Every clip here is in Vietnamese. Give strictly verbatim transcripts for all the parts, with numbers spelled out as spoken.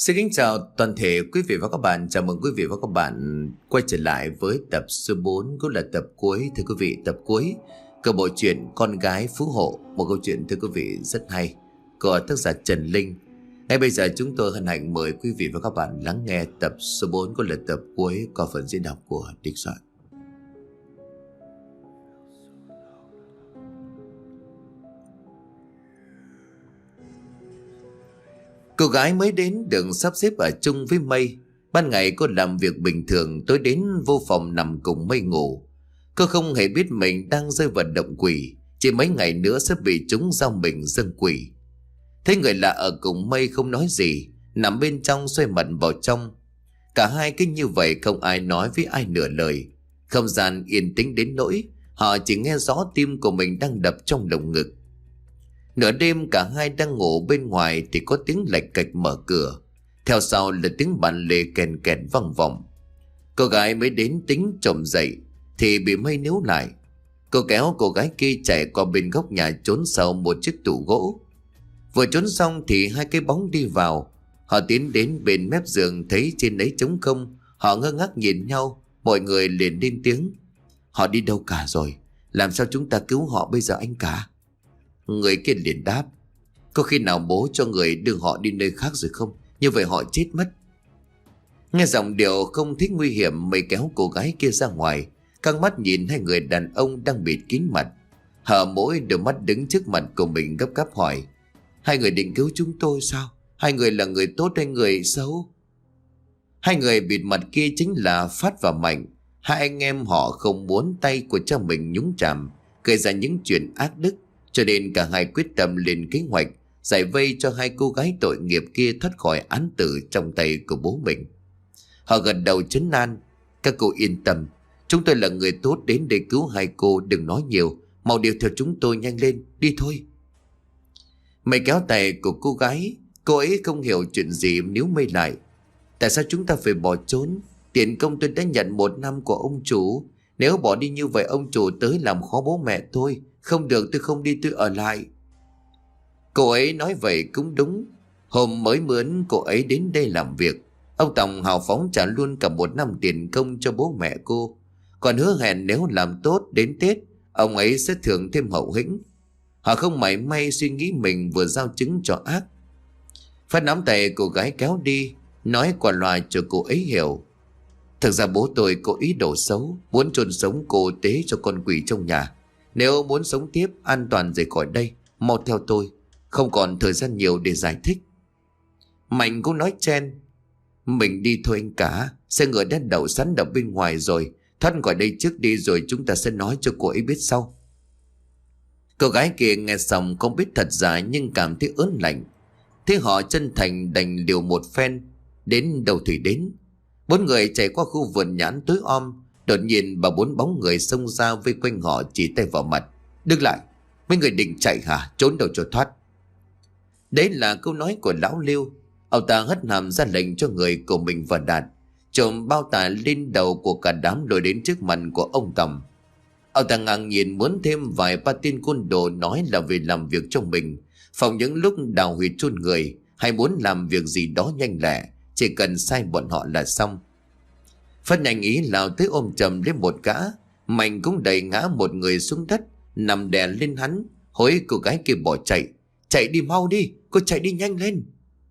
Xin kính chào toàn thể quý vị và các bạn. Chào mừng quý vị và các bạn quay trở lại với tập số bốn, cũng là tập cuối. Thưa quý vị, tập cuối của bộ truyện Con Gái Phú Hộ, một câu chuyện thưa quý vị rất hay của tác giả Trần Linh. Ngay bây giờ chúng tôi hân hạnh mời quý vị và các bạn lắng nghe tập số bốn, cũng là tập cuối của phần diễn đọc của Đinh Soạn. Cô gái mới đến được sắp xếp ở chung với Mây. Ban ngày cô làm việc bình thường, tối đến vô phòng nằm cùng Mây ngủ. Cô không hề biết mình đang rơi vào động quỷ, chỉ mấy ngày nữa sẽ bị chúng giao mình dâng quỷ. Thấy người lạ ở cùng Mây không nói gì, nằm bên trong xoay mặt vào trong. Cả hai cứ như vậy, không ai nói với ai nửa lời. Không gian yên tĩnh đến nỗi họ chỉ nghe rõ tim của mình đang đập trong lồng ngực. Nửa đêm cả hai đang ngủ bên ngoài thì có tiếng lạch cạch mở cửa. Theo sau là tiếng bàn lề kèn kèn vang vọng. Cô gái mới đến tính trồm dậy thì bị Mây níu lại. Cô kéo cô gái kia chạy qua bên góc nhà trốn sau một chiếc tủ gỗ. Vừa trốn xong thì hai cái bóng đi vào. Họ tiến đến bên mép giường, thấy trên ấy trống không. Họ ngơ ngác nhìn nhau. Mọi người liền lên tiếng: "Họ đi đâu cả rồi? Làm sao chúng ta cứu họ bây giờ anh cả?" Người kia liền đáp: "Có khi nào bố cho người đưa họ đi nơi khác rồi không? Như vậy họ chết mất." Nghe giọng điệu không thích nguy hiểm, Mây kéo cô gái kia ra ngoài, căng mắt nhìn hai người đàn ông đang bịt kín mặt. Hở mỗi đôi mắt đứng trước mặt của mình gấp gáp hỏi: "Hai người định cứu chúng tôi sao? Hai người là người tốt hay người xấu?" Hai người bịt mặt kia chính là Phát và Mạnh. Hai anh em họ không muốn tay của cha mình nhúng chạm, gây ra những chuyện ác đức, cho nên cả hai quyết tâm lên kế hoạch giải vây cho hai cô gái tội nghiệp kia thoát khỏi án tử trong tay của bố mình. Họ gật đầu trấn an: "Các cô yên tâm, chúng tôi là người tốt đến để cứu hai cô, đừng nói nhiều, mau đi theo chúng tôi, nhanh lên, đi thôi." Mây kéo tay của cô gái. Cô ấy không hiểu chuyện gì níu Mây lại: "Tại sao chúng ta phải bỏ trốn? Tiền công tôi đã nhận một năm của ông chủ. Nếu bỏ đi như vậy ông chủ tới làm khó bố mẹ tôi. Không được, tôi không đi, tôi ở lại." Cô ấy nói vậy cũng đúng. Hôm mới mướn cô ấy đến đây làm việc, ông Tòng hào phóng trả luôn cả một năm tiền công cho bố mẹ cô, còn hứa hẹn nếu làm tốt đến Tết ông ấy sẽ thưởng thêm hậu hĩnh. Họ không mảy may suy nghĩ mình vừa giao chứng cho ác. Phát nắm tay cô gái kéo đi, nói qua loa cho cô ấy hiểu: "Thực ra bố tôi có ý đồ xấu, muốn chôn sống cô tế cho con quỷ trong nhà. Nếu muốn sống tiếp an toàn rời khỏi đây, mau theo tôi." Không còn thời gian nhiều để giải thích. Mạnh cũng nói chen: "Mình đi thôi anh cả, xe ngựa đã đậu sẵn ở bên ngoài rồi. Thoát khỏi đây trước đi rồi chúng ta sẽ nói cho cô ấy biết sau." Cô gái kia nghe xong không biết thật giả nhưng cảm thấy ớn lạnh. Thế họ chân thành đành liều một phen. Đến đầu thủy đến, bốn người chạy qua khu vườn nhãn tối om. Đột nhiên bà bốn bóng người xông ra vây quanh họ, chỉ tay vào mặt: "Đứng lại, mấy người định chạy hả? Trốn đâu cho thoát." Đấy là câu nói của lão Lưu. Ông ta hất hàm ra lệnh cho người của mình và Đạt trộm bao tải lên đầu của cả đám, lôi đến trước mặt của ông Tầm. Ông ta ngang nhìn muốn thêm vài ba tin côn đồ nói là về làm việc cho mình, phòng những lúc đào huyệt chôn người hay muốn làm việc gì đó nhanh lẹ, chỉ cần sai bọn họ là xong. Phát nhanh ý lao tới ôm chầm lấy một gã. Mạnh cũng đẩy ngã một người xuống đất, nằm đè lên hắn, hối cô gái kia bỏ chạy: "Chạy đi, mau đi, cô chạy đi nhanh lên."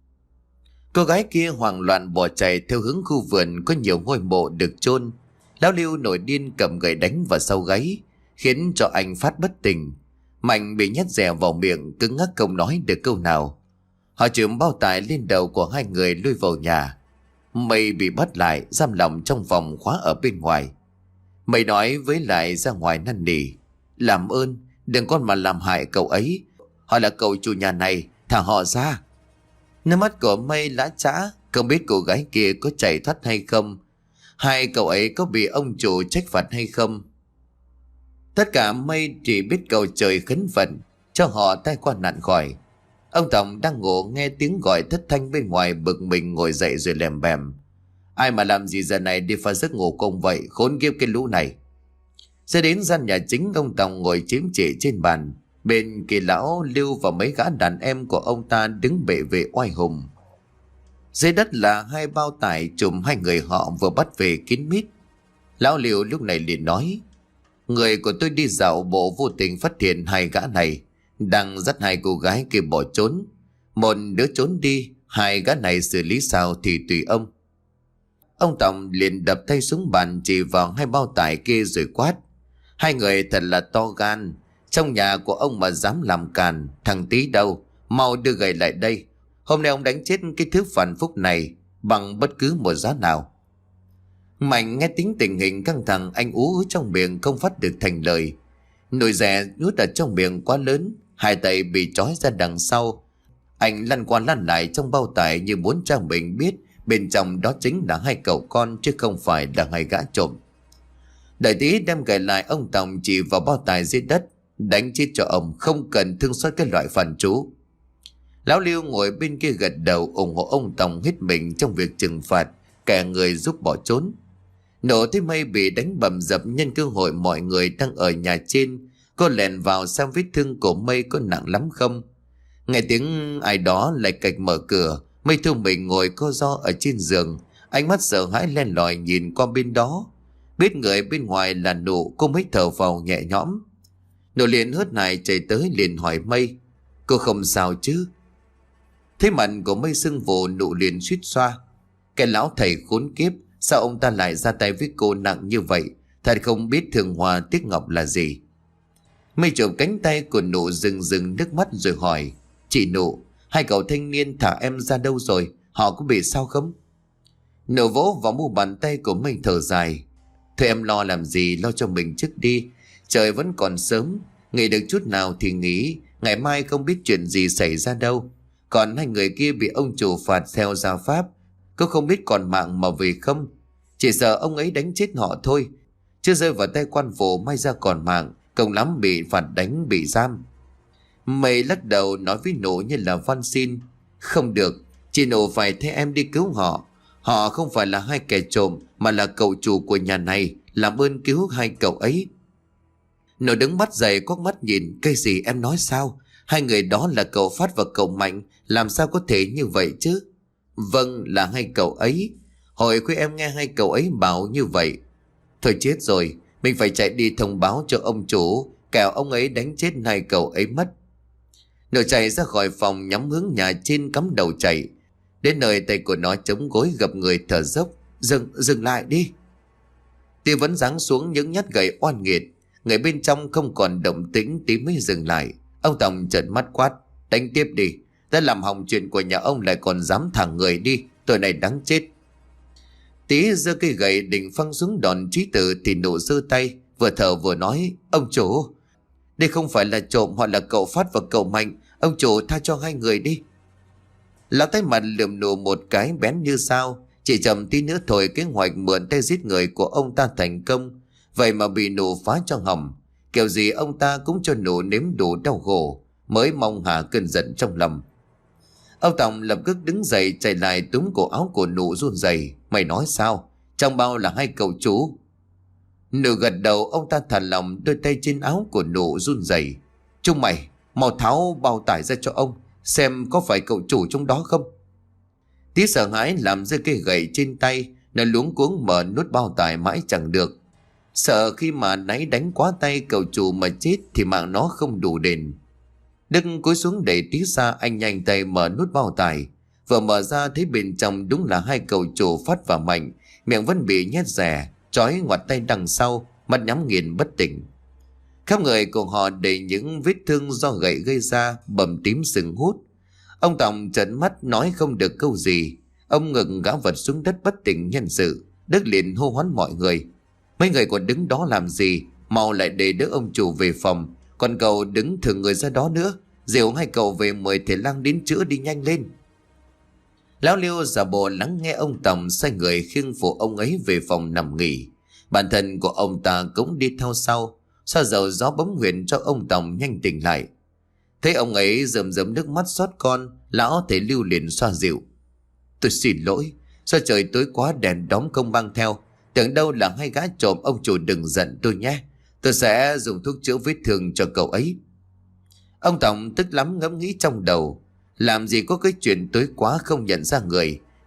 Cô gái kia hoảng loạn bỏ chạy theo hướng khu vườn có nhiều ngôi mộ được chôn. Lão Lưu nổi điên cầm gậy đánh vào sau gáy, khiến cho anh Phát bất tỉnh. Mạnh bị nhét dẻ vào miệng, cứng ngắc không nói được câu nào. Họ chườm bao tải lên đầu của hai người lui vào nhà. Mây bị bắt lại, giam lòng trong phòng khóa ở bên ngoài. Mây nói với lại ra ngoài năn nỉ: "Làm ơn đừng con mà làm hại cậu ấy, họ là cậu chủ nhà này, thả họ ra." Nước mắt của Mây lã chã, không biết cô gái kia có chạy thoát hay không, hay cậu ấy có bị ông chủ trách phạt hay không. Tất cả Mây chỉ biết cầu trời khấn phận cho họ tai qua nạn khỏi. Ông Tổng đang ngủ nghe tiếng gọi thất thanh bên ngoài, bực mình ngồi dậy rồi lèm bèm: "Ai mà làm gì giờ này đi phá giấc ngủ công vậy, khốn kiếp cái lũ này." Sẽ đến gian nhà chính, ông Tổng ngồi chiếm trệ trên bàn. Bên kia lão Lưu và mấy gã đàn em của ông ta đứng bệ vệ oai hùng. Dưới đất là hai bao tải chùm hai người họ vừa bắt về kín mít. Lão Liêu lúc này liền nói: Người của tôi đi dạo bộ vô tình phát hiện hai gã này đang dắt hai cô gái kia bỏ trốn. Một đứa trốn đi, hai gã này xử lý sao thì tùy ông. Ông Tổng liền đập tay xuống bàn chỉ vào hai bao tải kia rồi quát: Hai người thật là to gan, trong nhà của ông mà dám làm càn. Thằng Tí đâu, mau đưa gậy lại đây. Hôm nay ông đánh chết cái thứ phản phúc này bằng bất cứ một giá nào. Mạnh nghe tính tình hình căng thẳng, anh ú ứ trong miệng không phát được thành lời. Nồi dẻ nuốt ở trong miệng quá lớn, hai tay bị trói ra đằng sau. Anh lăn qua lăn lại trong bao tải như muốn cho mình biết bên trong đó chính là hai cậu con chứ không phải là hai gã trộm. Đại Tí đem gậy lại, ông Tổng chỉ vào bao tải dưới đất: Đánh chết cho ông, không cần thương xót cái loại phản chú. Lão Liêu ngồi bên kia gật đầu ủng hộ ông Tổng hết mình trong việc trừng phạt kẻ người giúp bỏ trốn. Nổ thấy Mây bị đánh bầm dập, nhân cơ hội mọi người đang ở nhà trên, cô lèn vào xem vết thương của Mây có nặng lắm không. Nghe tiếng ai đó lại cạch mở cửa, Mây thu mình ngồi co ro ở trên giường, ánh mắt sợ hãi len lỏi nhìn qua bên đó. Biết người bên ngoài là Nụ, cô mới thở vào nhẹ nhõm. Nụ liền hớt hải chạy tới liền hỏi Mây: Cô không sao chứ? Thấy mặt của Mây sưng vù, Nụ liền suýt xoa: Cái lão thầy khốn kiếp, sao ông ta lại ra tay với cô nặng như vậy? Thật không biết thường hòa tiếc ngọc là gì. Mây chụp cánh tay của Nụ, rừng rừng nước mắt rồi hỏi: Chị Nụ, hai cậu thanh niên thả em ra đâu rồi? Họ có bị sao không? Nụ vỗ vào mu bàn tay của Mây thở dài: Thôi em lo làm gì, lo cho mình trước đi. Trời vẫn còn sớm, nghỉ được chút nào thì nghỉ, ngày mai không biết chuyện gì xảy ra đâu. Còn hai người kia bị ông chủ phạt theo gia pháp, cô không biết còn mạng mà về không. Chỉ sợ ông ấy đánh chết họ thôi, chưa rơi vào tay quan phủ may ra còn mạng, cộng lắm bị phạt đánh bị giam. Mây lắc đầu nói với Nụ như là van xin: Không được, chị Nụ phải thay em đi cứu họ. Họ không phải là hai kẻ trộm mà là cậu chủ của nhà này, làm ơn cứu hai cậu ấy. Nụ đứng mắt dậy quắc mắt nhìn: Cái gì em nói sao? Hai người đó là cậu Phát và cậu Mạnh, làm sao có thể như vậy chứ? Vâng, là hai cậu ấy. Hồi khuya em nghe hai cậu ấy bảo như vậy. Thôi chết rồi, mình phải chạy đi thông báo cho ông chủ, kẻo ông ấy đánh chết hai cậu ấy mất. Nụ chạy ra khỏi phòng nhắm hướng nhà trên cắm đầu chạy. Đến nơi tay của nó chống gối gập người thở dốc: Dừng, dừng lại đi. Tia vẫn giáng xuống những nhát gậy oan nghiệt. Người bên trong không còn động tĩnh, Tí mới dừng lại. Ông Tổng trợn mắt quát: Đánh tiếp đi, đã làm hỏng chuyện của nhà ông lại còn dám thẳng người đi, tội này đáng chết. Tí giơ cây gậy định phăng xuống đòn trí tử thì Nụ giơ tay, vừa thở vừa nói: Ông chủ, đây không phải là trộm, họ là cậu Phát và cậu Mạnh, ông chủ tha cho hai người đi. Lão tay mặt lườm Nụ một cái bén như sao. Chỉ chậm tí nữa thôi kế hoạch mượn tay giết người của ông ta thành công, vậy mà bị Nụ phá cho hỏng. Kiểu gì ông ta cũng cho Nụ nếm đủ đau khổ, mới mong hạ cơn giận trong lòng. Ông Tổng lập tức đứng dậy chạy lại túm cổ áo của Nụ run rẩy: Mày nói sao? Trong bao là hai cậu chú. Nụ gật đầu, ông ta thả lỏng đôi tay trên áo của Nụ run rẩy: Chúng mày mau tháo bao tải ra cho ông, xem có phải cậu chủ trong đó không. Tí sợ hãi làm rơi cây gậy trên tay, nó luống cuống mở nút bao tải mãi chẳng được. Sợ khi mà náy đánh quá tay cậu chủ mà chết thì mạng nó không đủ đền. Đức cúi xuống đẩy Tí ra, anh nhanh tay mở nút bao tải. Vừa mở ra thấy bên trong đúng là hai cậu chủ Phát và Mạnh, miệng vẫn bị nhét rẻ, trói ngoặt tay đằng sau, mắt nhắm nghiền bất tỉnh. Khắp người của họ đầy những vết thương do gậy gây ra, bầm tím sưng hút. Ông Tổng trợn mắt nói không được câu gì. Ông ngực gã vật xuống đất bất tỉnh nhân sự. Đức liền hô hoán mọi người: Mấy người còn đứng đó làm gì? Mau lại để đỡ ông chủ về phòng. Còn cậu đứng thử người ra đó nữa, dìu hai cậu về mời thầy lang đến chữa đi nhanh lên. Lão Liêu giả bộ lắng nghe ông Tổng, xoay người khiêng phụ ông ấy về phòng nằm nghỉ. Bản thân của ông ta cũng đi theo sau, xoa dầu gió bấm huyệt cho ông Tổng nhanh tỉnh lại. Thấy ông ấy rơm rớm nước mắt xót con, lão thầy Lưu liền xoa dịu: Tôi xin lỗi, do trời tối quá đèn đóm không mang theo, tưởng đâu là hai gã trộm, ông chủ đừng giận tôi nhé. Tôi sẽ dùng thuốc chữa vết thương cho cậu ấy. Ông Tổng tức lắm ngẫm nghĩ trong đầu, làm gì có cái chuyện tối quá không nhận ra người,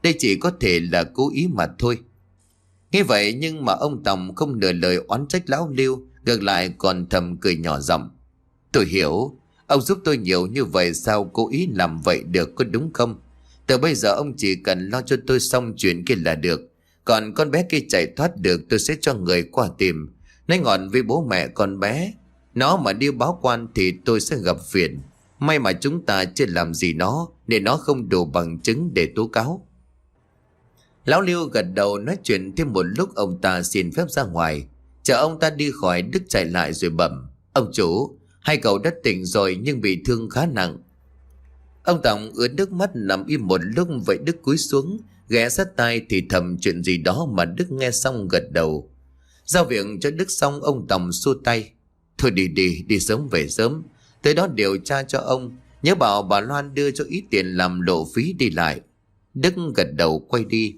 Đây chỉ có thể là cố ý mà thôi. Nghe vậy nhưng mà ông Tòng không nửa lời oán trách lão Lưu, ngược lại còn thầm cười nhỏ giọng. Tôi hiểu, ông giúp tôi nhiều như vậy sao cố ý làm vậy được, có đúng không? Từ bây giờ ông chỉ cần lo cho tôi xong chuyện kia là được. Còn con bé kia chạy thoát được tôi sẽ cho người qua tìm, nói ngọn với bố mẹ con bé. Nó mà đi báo quan thì tôi sẽ gặp phiền. May mà chúng ta chưa làm gì nó, nên nó không đủ bằng chứng để tố cáo. Lão Lưu gật đầu nói chuyện thêm một lúc, ông ta xin phép ra ngoài. Chờ ông ta đi khỏi, Đức chạy lại rồi bẩm. Ông chủ, hai cậu đã tỉnh rồi nhưng bị thương khá nặng. Ông Tòng ướt nước mắt nằm im một lúc, vậy Đức cúi xuống ghé sát tai thì thầm chuyện gì đó mà Đức nghe xong gật đầu. Giao việc cho Đức xong, ông Tòng xua tay. Thôi đi đi, đi sớm về sớm. Tới đó điều tra cho ông. Nhớ bảo bà Loan đưa cho ít tiền làm lộ phí đi lại. Đức gật đầu quay đi.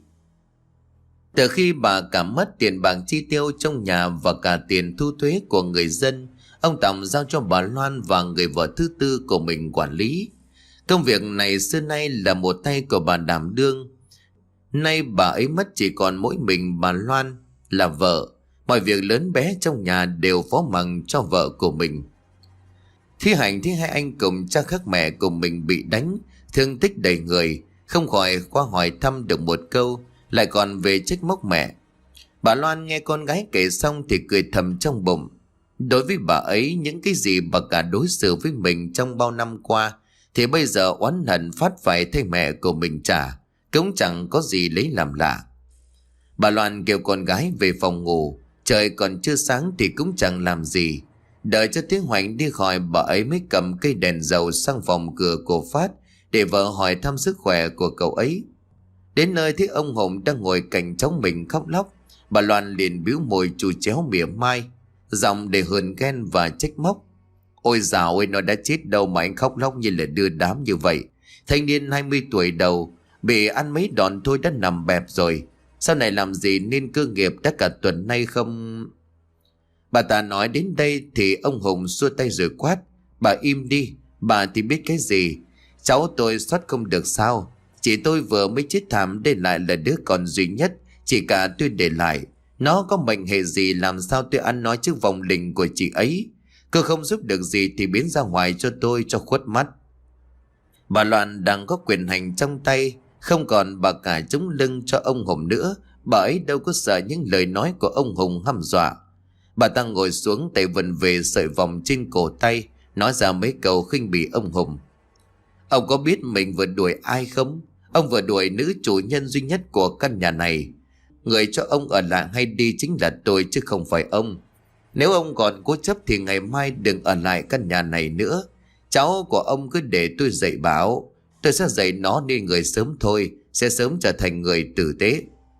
Từ khi bà cả mất tiền bạc chi tiêu trong nhà và cả tiền thu thuế của người dân, ông Tòng giao cho bà Loan và người vợ thứ tư của mình quản lý. Công việc này xưa nay là một tay của bà đảm đương. Nay bà ấy mất, chỉ còn mỗi mình bà Loan là vợ. Mọi việc lớn bé trong nhà đều phó mặc cho vợ của mình. Thi hành thì hai anh cùng cha khác mẹ của mình bị đánh, thương tích đầy người, không khỏi qua hỏi thăm được một câu, lại còn về trách móc mẹ. Bà Loan nghe con gái kể xong thì cười thầm trong bụng. Đối với bà ấy, những cái gì bà cả đối xử với mình trong bao năm qua thì bây giờ oán hận phát phải thay mẹ của mình trả, cũng chẳng có gì lấy làm lạ. Bà Loan kêu con gái về phòng ngủ. Trời còn chưa sáng thì cũng chẳng làm gì. Đợi cho tiếng Hoành đi khỏi, bà ấy mới cầm cây đèn dầu sang phòng cửa của Phát để vợ hỏi thăm sức khỏe của cậu ấy. Đến nơi thấy ông Hùng đang ngồi cạnh cháu mình khóc lóc, bà Loan liền bĩu môi chù chéo mỉa mai, giọng để hờn ghen và trách móc. Ôi dào ơi, nó đã chết đâu mà anh khóc lóc như là đưa đám như vậy. Thanh niên hai mươi tuổi đầu, bị ăn mấy đòn thôi đã nằm bẹp rồi. Sau này làm gì nên cơ nghiệp đã cả tuần nay không... Bà ta nói đến đây thì ông Hùng xua tay rồi quát. Bà im đi, bà thì biết cái gì. Cháu tôi thoát không được sao? Chị tôi vừa mới chết thảm, để lại là đứa con duy nhất chỉ cả tôi để lại. Nó có mệnh hệ gì làm sao tôi ăn nói trước vòng linh của chị ấy. Cô không giúp được gì thì biến ra ngoài cho tôi cho khuất mắt. Bà Loan đang có quyền hành trong tay, không còn bà cả chống lưng cho ông Hùng nữa. Bà ấy đâu có sợ những lời nói của ông Hùng hăm dọa. Bà ta ngồi xuống, tay vần về sợi vòng trên cổ tay, nói ra mấy câu khinh bỉ ông Hùng. Ông có biết mình vừa đuổi ai không? Ông vừa đuổi nữ chủ nhân duy nhất của căn nhà này. Người cho ông ở lại hay đi chính là tôi chứ không phải ông. Nếu ông còn cố chấp thì ngày mai đừng ở lại căn nhà này nữa. Cháu của ông cứ để tôi dạy bảo. Tôi sẽ dạy nó nên người sớm thôi, sẽ sớm trở thành người tử tế.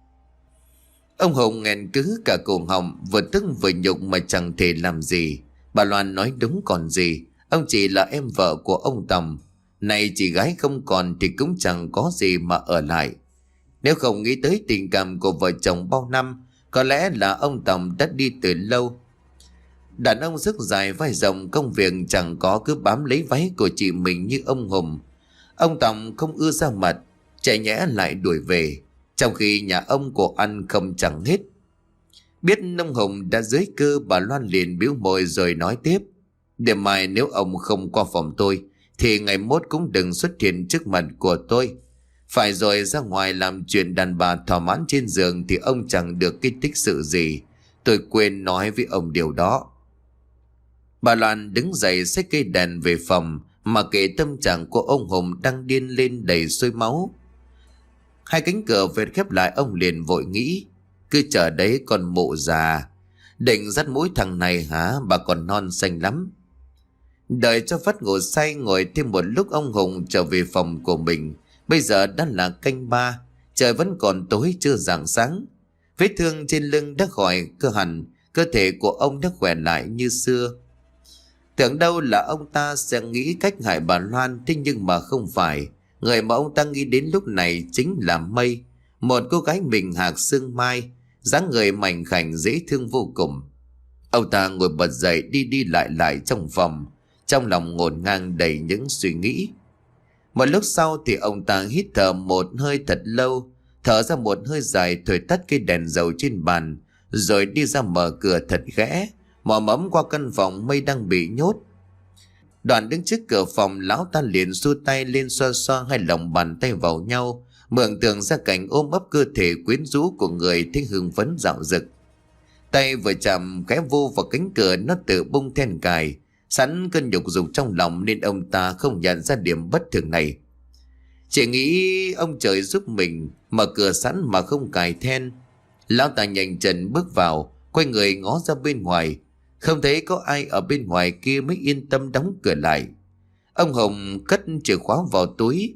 Ông Hùng nghẹn cứ cả cổ họng, vừa tức vừa nhục mà chẳng thể làm gì. Bà Loan nói đúng còn gì. Ông chỉ là em vợ của ông Tòng. Này chị gái không còn thì cũng chẳng có gì mà ở lại. Nếu không nghĩ tới tình cảm của vợ chồng bao năm, có lẽ là ông Tòng đã đi từ lâu. Đàn ông sức dài vai rộng, công việc chẳng có cứ bám lấy váy của chị mình như ông Hùng. Ông Tòng không ưa ra mặt, chạy nhẽ lại đuổi về, trong khi nhà ông của ăn không chẳng hết. Biết ông Hùng đã dưới cơ, bà Loan liền bĩu môi rồi nói tiếp. Để mai nếu ông không qua phòng tôi thì ngày mốt cũng đừng xuất hiện trước mặt của tôi. Phải rồi, ra ngoài làm chuyện đàn bà thỏa mãn trên giường thì ông chẳng được cái tích sự gì. Tôi quên nói với ông điều đó. Bà Loan đứng dậy xách cây đèn về phòng, mà kể tâm trạng của ông Hùng đang điên lên đầy sôi máu. Hai cánh cửa vệt khép lại, ông liền vội nghĩ. Cứ chờ đấy con mụ già, định dắt mũi thằng này hả? Bà còn non xanh lắm. Đợi cho Phát ngủ say, ngồi thêm một lúc, ông Hùng trở về phòng của mình. Bây giờ đã là canh ba, trời vẫn còn tối chưa rạng sáng. Vết thương trên lưng đã khỏi cơ hẳn, cơ thể của ông đã khỏe lại như xưa. Tưởng đâu là ông ta sẽ nghĩ cách hại bà Loan, thế nhưng mà không phải. Người mà ông ta nghĩ đến lúc này chính là Mây, một cô gái mình hạc xương mai, dáng người mảnh khảnh dễ thương vô cùng. Ông ta ngồi bật dậy đi đi lại lại trong phòng, trong lòng ngổn ngang đầy những suy nghĩ. Một lúc sau thì ông ta hít thở một hơi thật lâu, thở ra một hơi dài, thổi tắt cây đèn dầu trên bàn, rồi đi ra mở cửa thật khẽ, mò mẫm qua căn phòng Mây đang bị nhốt. Đoàn đứng trước cửa phòng, lão ta liền xua tay lên xoa xoa hai lòng bàn tay vào nhau, mường tượng ra cảnh ôm ấp cơ thể quyến rũ của người thấy hưng phấn dạo dực. Tay vừa chạm khẽ vô vào cánh cửa, nó tự bung then cài. Sẵn cơn nhục dục trong lòng nên ông ta không nhận ra điểm bất thường này. Chỉ nghĩ ông trời giúp mình, mở cửa sẵn mà không cài then. Lão ta nhanh chân bước vào, quay người ngó ra bên ngoài. Không thấy có ai ở bên ngoài kia mới yên tâm đóng cửa lại. Ông Hồng cất chìa khóa vào túi.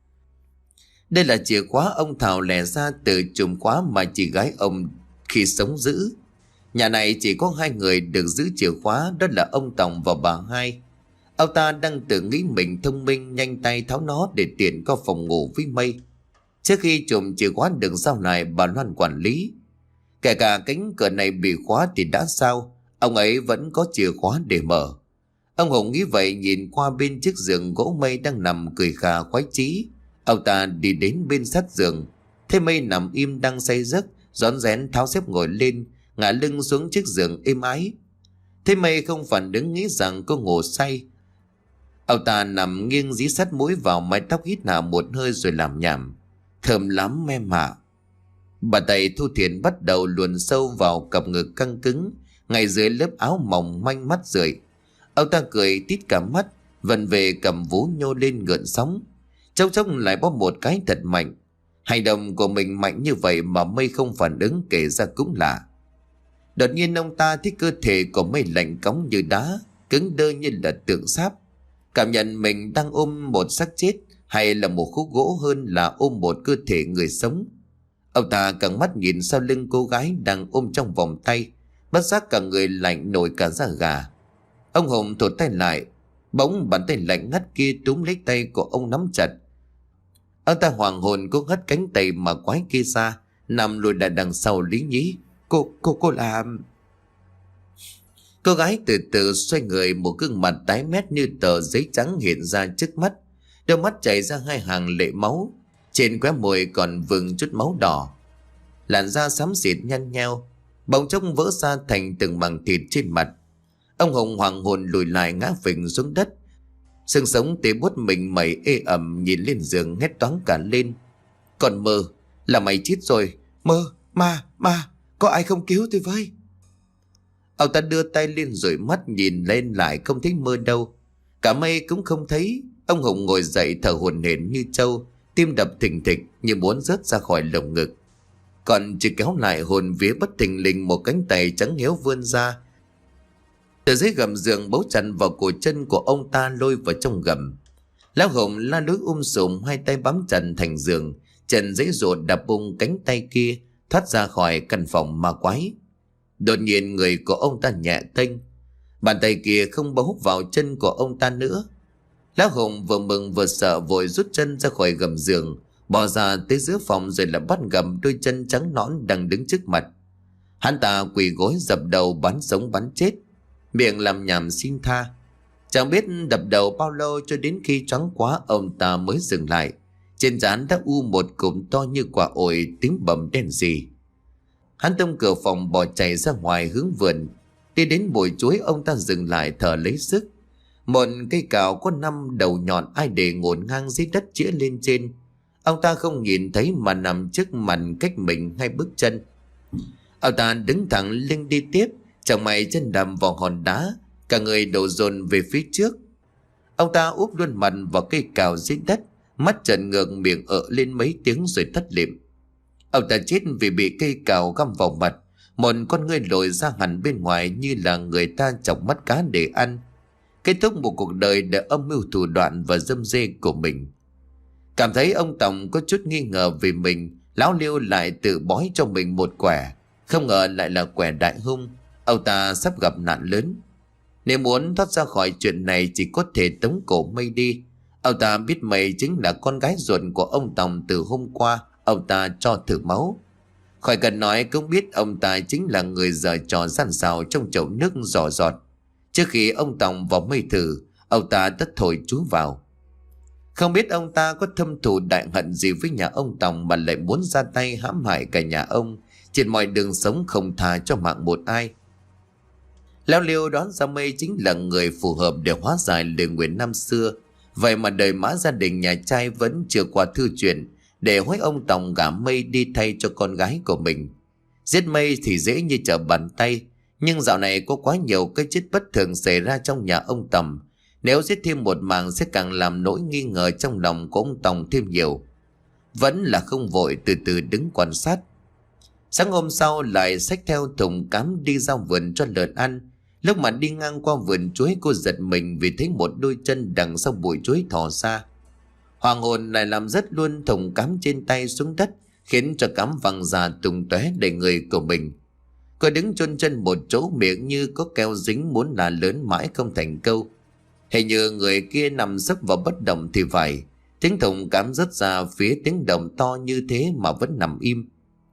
Đây là chìa khóa ông Thảo lẻ ra từ chùm khóa mà chị gái ông khi sống giữ. Nhà này chỉ có hai người được giữ chìa khóa, đó là ông Tòng và bà Hai. Ông ta đang tự nghĩ mình thông minh, nhanh tay tháo nó để tiện có phòng ngủ với Mây. Trước khi chùm chìa khóa được giao lại bà Loan quản lý. Kể cả cánh cửa này bị khóa thì đã sao, ông ấy vẫn có chìa khóa để mở. Ông Hùng nghĩ vậy, nhìn qua bên chiếc giường gỗ Mây đang nằm cười khà khoái chí. Ông ta đi đến bên sát giường, thấy Mây nằm im đang say giấc, rón rén tháo xếp ngồi lên, ngả lưng xuống chiếc giường êm ái. Thấy Mây không phản ứng, nghĩ rằng cô ngủ say. Ông ta nằm nghiêng dí sát mũi vào mái tóc, hít hà một hơi rồi làm nhảm: "Thơm lắm em ạ." Bàn tay Thu Thiền bắt đầu luồn sâu vào cặp ngực căng cứng ngay dưới lớp áo mỏng manh, mắt rượi. Ông ta cười tít cả mắt, vần về cầm vú nhô lên gợn sóng. Chốc chốc lại bóp một cái thật mạnh. Hành động của mình mạnh như vậy mà Mây không phản ứng, kể ra cũng lạ. Đột nhiên ông ta thấy cơ thể của Mây lạnh cóng như đá, cứng đơ như là tượng sáp. Cảm nhận mình đang ôm một xác chết hay là một khúc gỗ hơn là ôm một cơ thể người sống. Ông ta căng mắt nhìn sau lưng cô gái đang ôm trong vòng tay, bất giác cả người lạnh nổi cả da gà. Ông Hùng thụt tay lại, bỗng bàn tay lạnh ngắt kia túm lấy tay của ông nắm chặt. Ông ta hoàng hồn cố hất cánh tay mà quái kia ra, nằm lùi lại đằng sau lý nhí: Cô, cô, cô làm... Cô gái từ từ xoay người, một gương mặt tái mét như tờ giấy trắng hiện ra trước mắt. Đôi mắt chảy ra hai hàng lệ máu, trên khóe môi còn vương chút máu đỏ. Làn da xám xịt nhăn nheo, bỗng chốc vỡ ra thành từng mảng thịt trên mặt. Ông Hùng hoàng hồn lùi lại ngã phình xuống đất. Xương sống tê buốt mình mẩy ê ẩm, nhìn lên giường hét toáng cả lên: "Còn mơ, là mày chết rồi! Mơ, ma, ma, có ai không cứu tôi với?" Ông ta đưa tay lên rồi mắt nhìn lên lại không thấy Mơ đâu. Cả Mây cũng không thấy. Ông Hùng ngồi dậy thở hổn hển như trâu, tim đập thình thịch như muốn rớt ra khỏi lồng ngực. Còn chỉ kéo lại hồn vía, bất thình lình một cánh tay trắng héo vươn ra từ dưới gầm giường, bấu chặt vào cổ chân của ông ta, lôi vào trong gầm. Lão Hùng la lối um sùm, hai tay bám chặt thành giường, chân dãy dụa đạp bung cánh tay kia thoát ra khỏi căn phòng ma quái. Đột nhiên người của ông ta nhẹ tênh, bàn tay kia không bấu vào chân của ông ta nữa. Lão Hùng vừa mừng vừa sợ, vội rút chân ra khỏi gầm giường, bò ra tới giữa phòng, rồi là bắt gặp đôi chân trắng nõn đang đứng trước mặt. Hắn ta quỳ gối dập đầu bán sống bán chết, miệng làm nhảm xin tha. Chẳng biết đập đầu bao lâu, cho đến khi choáng quá ông ta mới dừng lại. Trên trán đã u một cụm to như quả ổi, tím bầm đen sì. Hắn tông cửa phòng bỏ chạy ra ngoài hướng vườn. Đi đến bụi chuối, ông ta dừng lại thở lấy sức. Một cây cào có năm đầu nhọn ai để ngổn ngang dưới đất chĩa lên trên. Ông ta không nhìn thấy mà nằm trước mặt cách mình hai bước chân. Ông ta đứng thẳng lưng đi tiếp, chẳng may chân đầm vào hòn đá, cả người đổ dồn về phía trước. Ông ta úp luôn mặt vào cây cào dưới đất, mắt trợn ngược, miệng ợ lên mấy tiếng rồi tắt lịm. Ông ta chết vì bị cây cào găm vào mặt, một con ngươi lồi ra hẳn bên ngoài như là người ta chọc mắt cá để ăn. Kết thúc một cuộc đời đã âm mưu thủ đoạn và dâm dê của mình. Cảm thấy ông Tòng có chút nghi ngờ về mình, lão Liêu lại tự bói cho mình một quẻ. Không ngờ lại là quẻ đại hung. Ông ta sắp gặp nạn lớn. Nếu muốn thoát ra khỏi chuyện này, chỉ có thể tống cổ Mây đi. Ông ta biết Mây chính là con gái ruột của ông Tòng từ hôm qua ông ta cho thử máu. Khỏi cần nói cũng biết ông ta chính là người giở trò gian xào trong chậu nước giò giọt. Trước khi ông Tòng vào Mây thử, ông ta tất thổi chú vào. Không biết ông ta có thâm thù đại hận gì với nhà ông Tòng mà lại muốn ra tay hãm hại cả nhà ông, trên mọi đường sống không tha cho mạng một ai. Lão Liêu đoán ra Mây chính là người phù hợp để hóa giải lời nguyền năm xưa. Vậy mà đời Mã gia đình nhà trai vẫn chưa qua thư chuyện để hối ông Tòng gả Mây đi thay cho con gái của mình. Giết Mây thì dễ như trở bàn tay, nhưng dạo này có quá nhiều cái chết bất thường xảy ra trong nhà ông Tòng. Nếu giết thêm một mảng sẽ càng làm nỗi nghi ngờ trong lòng của ông Tòng thêm nhiều. Vẫn là không vội, từ từ đứng quan sát. Sáng hôm sau lại xách theo thùng cám đi ra vườn cho lợn ăn. Lúc mà đi ngang qua vườn chuối, cô giật mình vì thấy một đôi chân đằng sau bụi chuối thò ra. Hoàng hồn lại làm rớt luôn thùng cám trên tay xuống đất, khiến cho cám văng ra tung tóe đầy người của mình. Cô đứng chôn chân một chỗ, miệng như có keo dính, muốn là lớn mãi không thành câu. Hình như người kia nằm sấp vào bất động thì phải. Tiếng thùng cám rớt ra phía tiếng động to như thế mà vẫn nằm im.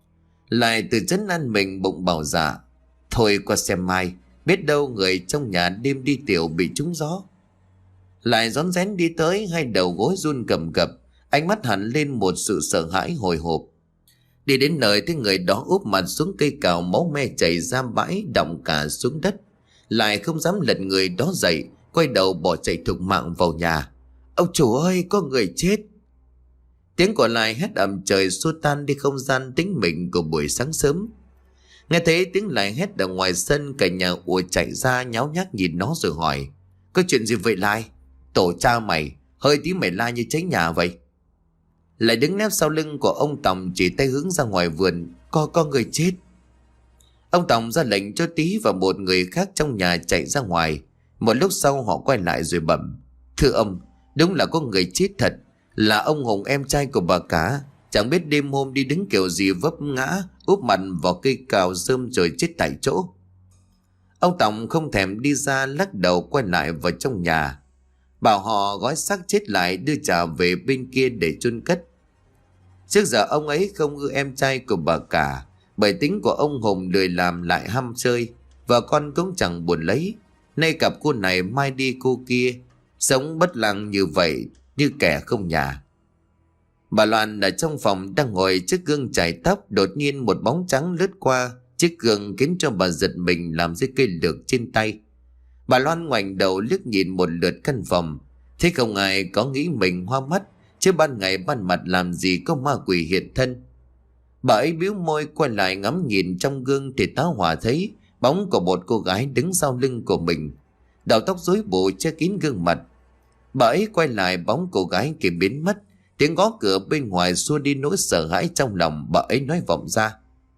Lại từ trấn an mình, bụng bảo dạ, thôi qua xem mai, biết đâu người trong nhà đêm đi tiểu bị trúng gió. Lại rón rén đi tới, hai đầu gối run cầm cập, ánh mắt hẳn lên một sự sợ hãi hồi hộp. Đi đến nơi thấy người đó úp mặt xuống cây cào, máu me chảy ra bãi đọng cả xuống đất. Lại không dám lật người đó dậy, quay đầu bỏ chạy thục mạng vào nhà. Ông chủ ơi, có người chết! Tiếng của Lại hét ầm trời, xua tan đi không gian tĩnh mịch của buổi sáng sớm. Nghe thấy tiếng Lại hét ở ngoài sân, cả nhà ùa chạy ra nháo nhác nhìn nó rồi hỏi: có chuyện gì vậy Lại? Tổ cha mày, hơi tí mày la như cháy nhà vậy. Lại đứng nép sau lưng của ông Tòng, chỉ tay hướng ra ngoài vườn: Có có người chết. Ông Tòng ra lệnh cho Tí và một người khác trong nhà chạy ra ngoài. Một lúc sau họ quay lại rồi bẩm: thưa ông, đúng là có người chết thật, là ông Hùng, em trai của bà Cả. Chẳng biết đêm hôm đi đứng kiểu gì vấp ngã, úp mặt vào cây cào rơm rồi chết tại chỗ. Ông Tòng không thèm đi ra, lắc đầu quay lại vào trong nhà, bảo họ gói xác chết lại đưa trả về bên kia để chôn cất. Trước giờ ông ấy không ưa em trai của bà Cả, bởi tính của ông Hùng lười làm lại ham chơi, vợ con cũng chẳng buồn lấy. Nay cặp cô này mai đi cô kia, sống bất lăng như vậy, như kẻ không nhà. Bà Loan ở trong phòng đang ngồi trước gương chải tóc, đột nhiên một bóng trắng lướt qua chiếc gương khiến cho bà giật mình làm rơi cây lược trên tay. Bà Loan ngoảnh đầu liếc nhìn một lượt căn phòng, thấy không ai có nghĩ mình hoa mắt, chứ ban ngày ban mặt làm gì có ma quỷ hiện thân. Bà ấy bĩu môi quay lại ngắm nhìn trong gương thì tá hỏa thấy bóng của một cô gái đứng sau lưng của mình, đầu tóc rối bù che kín gương mặt. Bà ấy quay lại, bóng cô gái kia biến mất, tiếng gõ cửa bên ngoài xua đi nỗi sợ hãi trong lòng. Bà ấy nói vọng ra.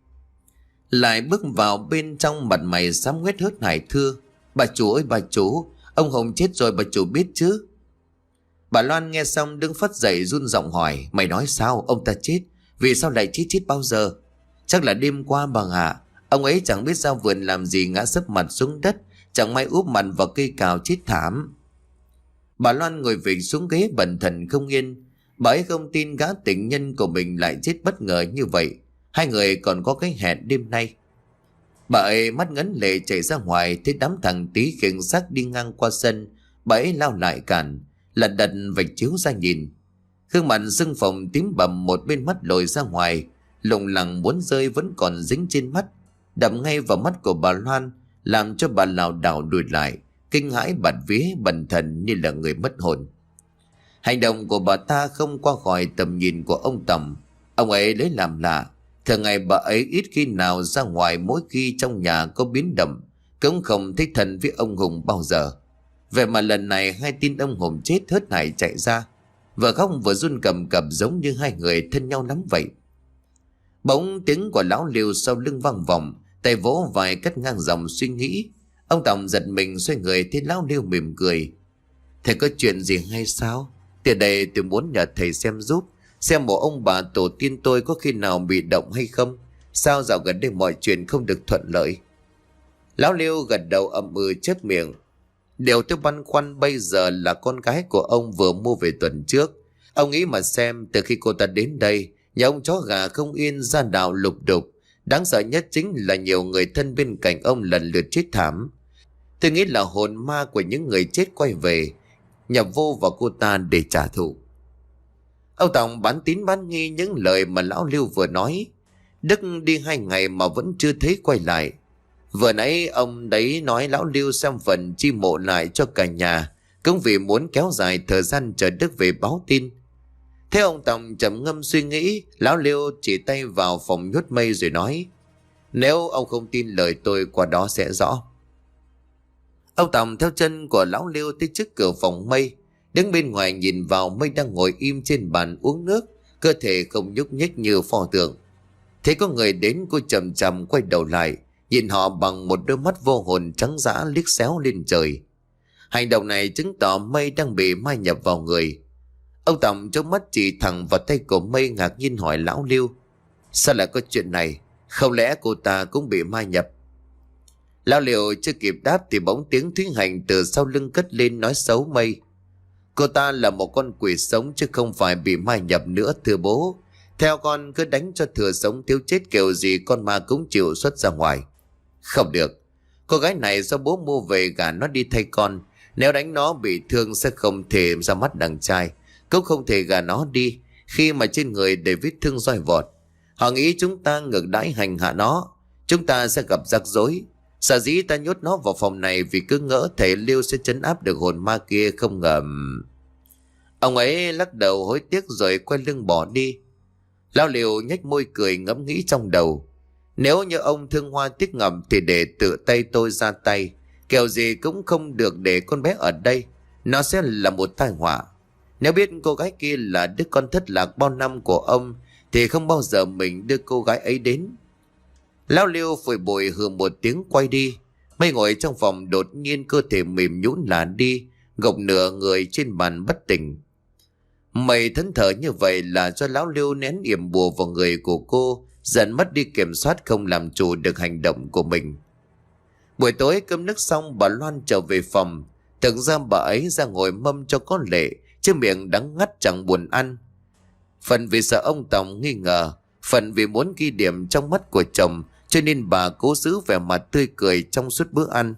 Lại bước vào bên trong, mặt mày xám ngoét hớt hải thưa: bà chủ ơi bà chủ, ông Hùng chết rồi, bà chủ biết chứ? Bà Loan nghe xong đứng phắt dậy run giọng hỏi: mày nói sao? Ông ta chết? Vì sao lại chết? Chết bao giờ? Chắc là đêm qua bà ạ. Ông ấy chẳng biết ra vườn làm gì, ngã sấp mặt xuống đất, chẳng may úp mặt vào cây cào chết thảm. Bà Loan ngồi phịch xuống ghế bần thần không yên. Bà ấy không tin gã tình nhân của mình lại chết bất ngờ như vậy. Hai người còn có cái hẹn đêm nay. Bà ấy mắt ngấn lệ chạy ra ngoài, thấy đám thằng Tí khiêng xác đi ngang qua sân. Bà ấy lao lại cản, lật đật vạch chiếu ra nhìn. Gương mặt sưng phồng tím bầm, một bên mắt lồi ra ngoài, lủng lẳng muốn rơi vẫn còn dính trên mắt, đập ngay vào mắt của bà Loan, làm cho bà lảo đảo lùi lại, kinh hãi bạt vía bần thần như là người mất hồn. Hành động của bà ta không qua khỏi tầm nhìn của ông Tòng. Ông ấy lấy làm lạ, thường ngày bà ấy ít khi nào ra ngoài, mỗi khi trong nhà có biến động cũng không thích thân với ông Hùng bao giờ. Vậy mà lần này hai tin ông Hùng chết, hớt hải chạy ra, vừa khóc vừa run cầm cập, giống như hai người thân nhau lắm vậy. Bỗng tiếng của lão Liêu sau lưng vang vọng, tay vỗ vai cắt ngang dòng suy nghĩ. Ông Tòng giật mình xoay người, thấy lão Liêu mỉm cười: thầy có chuyện gì hay sao? Từ đây tôi muốn nhờ thầy xem giúp, xem bộ ông bà tổ tiên tôi có khi nào bị động hay không. Sao dạo gần đây mọi chuyện không được thuận lợi? Lão Liêu gật đầu ậm ừ chép miệng: điều tôi băn khoăn bây giờ là con gái của ông vừa mua về tuần trước. Ông nghĩ mà xem, từ khi cô ta đến đây, nhà ông chó gà không yên, ra đào lục đục. Đáng sợ nhất chính là nhiều người thân bên cạnh ông lần lượt chết thảm. Tôi nghĩ là hồn ma của những người chết quay về, nhập vô vào cô ta để trả thù. Ông Tòng bán tín bán nghi những lời mà lão Lưu vừa nói. Đức đi hai ngày mà vẫn chưa thấy quay lại. Vừa nãy ông đấy nói lão Lưu xem phần chi mộ lại cho cả nhà, cũng vì muốn kéo dài thời gian chờ Đức về báo tin. Thế ông Tòng trầm ngâm suy nghĩ, lão Lưu chỉ tay vào phòng nhốt mây rồi nói: nếu ông không tin lời tôi, qua đó sẽ rõ. Ông Tòng theo chân của lão Lưu tới trước cửa phòng mây, đứng bên ngoài nhìn vào mây đang ngồi im trên bàn uống nước, cơ thể không nhúc nhích như pho tượng. Thấy có người đến, cô chậm chậm quay đầu lại, nhìn họ bằng một đôi mắt vô hồn trắng dã liếc xéo lên trời. Hành động này chứng tỏ mây đang bị mai nhập vào người. Ông Tòng trong mắt chỉ thẳng vào tay của mây, ngạc nhiên hỏi lão Lưu: sao lại có chuyện này? Không lẽ cô ta cũng bị mai nhập? Lão Lưu chưa kịp đáp thì bỗng tiếng Thúy Hành từ sau lưng cất lên nói xấu mây: cô ta là một con quỷ sống chứ không phải bị mai nhập nữa thưa bố. Theo con cứ đánh cho thừa sống thiếu chết kiểu gì con ma cũng chịu xuất ra ngoài. Không được, cô gái này do bố mua về gả nó đi thay con. Nếu đánh nó bị thương sẽ không thể ra mắt đàn trai, cũng không thể gả nó đi khi mà trên người để vết thương roi vọt. Họ nghĩ chúng ta ngược đãi hành hạ nó, chúng ta sẽ gặp rắc rối. Sở dĩ ta nhốt nó vào phòng này vì cứ ngỡ thầy Liêu sẽ trấn áp được hồn ma kia, không ngờ. Ông ấy lắc đầu hối tiếc rồi quay lưng bỏ đi. Lão Liêu nhếch môi cười ngẫm nghĩ trong đầu: nếu như ông thương hoa tiếc ngầm thì để tự tay tôi ra tay, kẻo gì cũng không được để con bé ở đây, nó sẽ là một tai họa. Nếu biết cô gái kia là đứa con thất lạc bao năm của ông thì không bao giờ mình đưa cô gái ấy đến. Lão Liêu phủi bụi hừ một tiếng quay đi. Mây ngồi trong phòng đột nhiên cơ thể mềm nhũn lả đi, gục nửa người trên bàn bất tỉnh. Mày thẫn thờ như vậy là do lão Liêu nén yểm bùa vào người của cô, dần mất đi kiểm soát, không làm chủ được hành động của mình. Buổi tối cơm nước xong, bà Loan trở về phòng. Thực ra bà ấy ra ngồi mâm cho có lệ, chứ miệng đắng ngắt chẳng buồn ăn. Phần vì sợ ông Tòng nghi ngờ, phần vì muốn ghi điểm trong mắt của chồng, cho nên bà cố giữ vẻ mặt tươi cười trong suốt bữa ăn.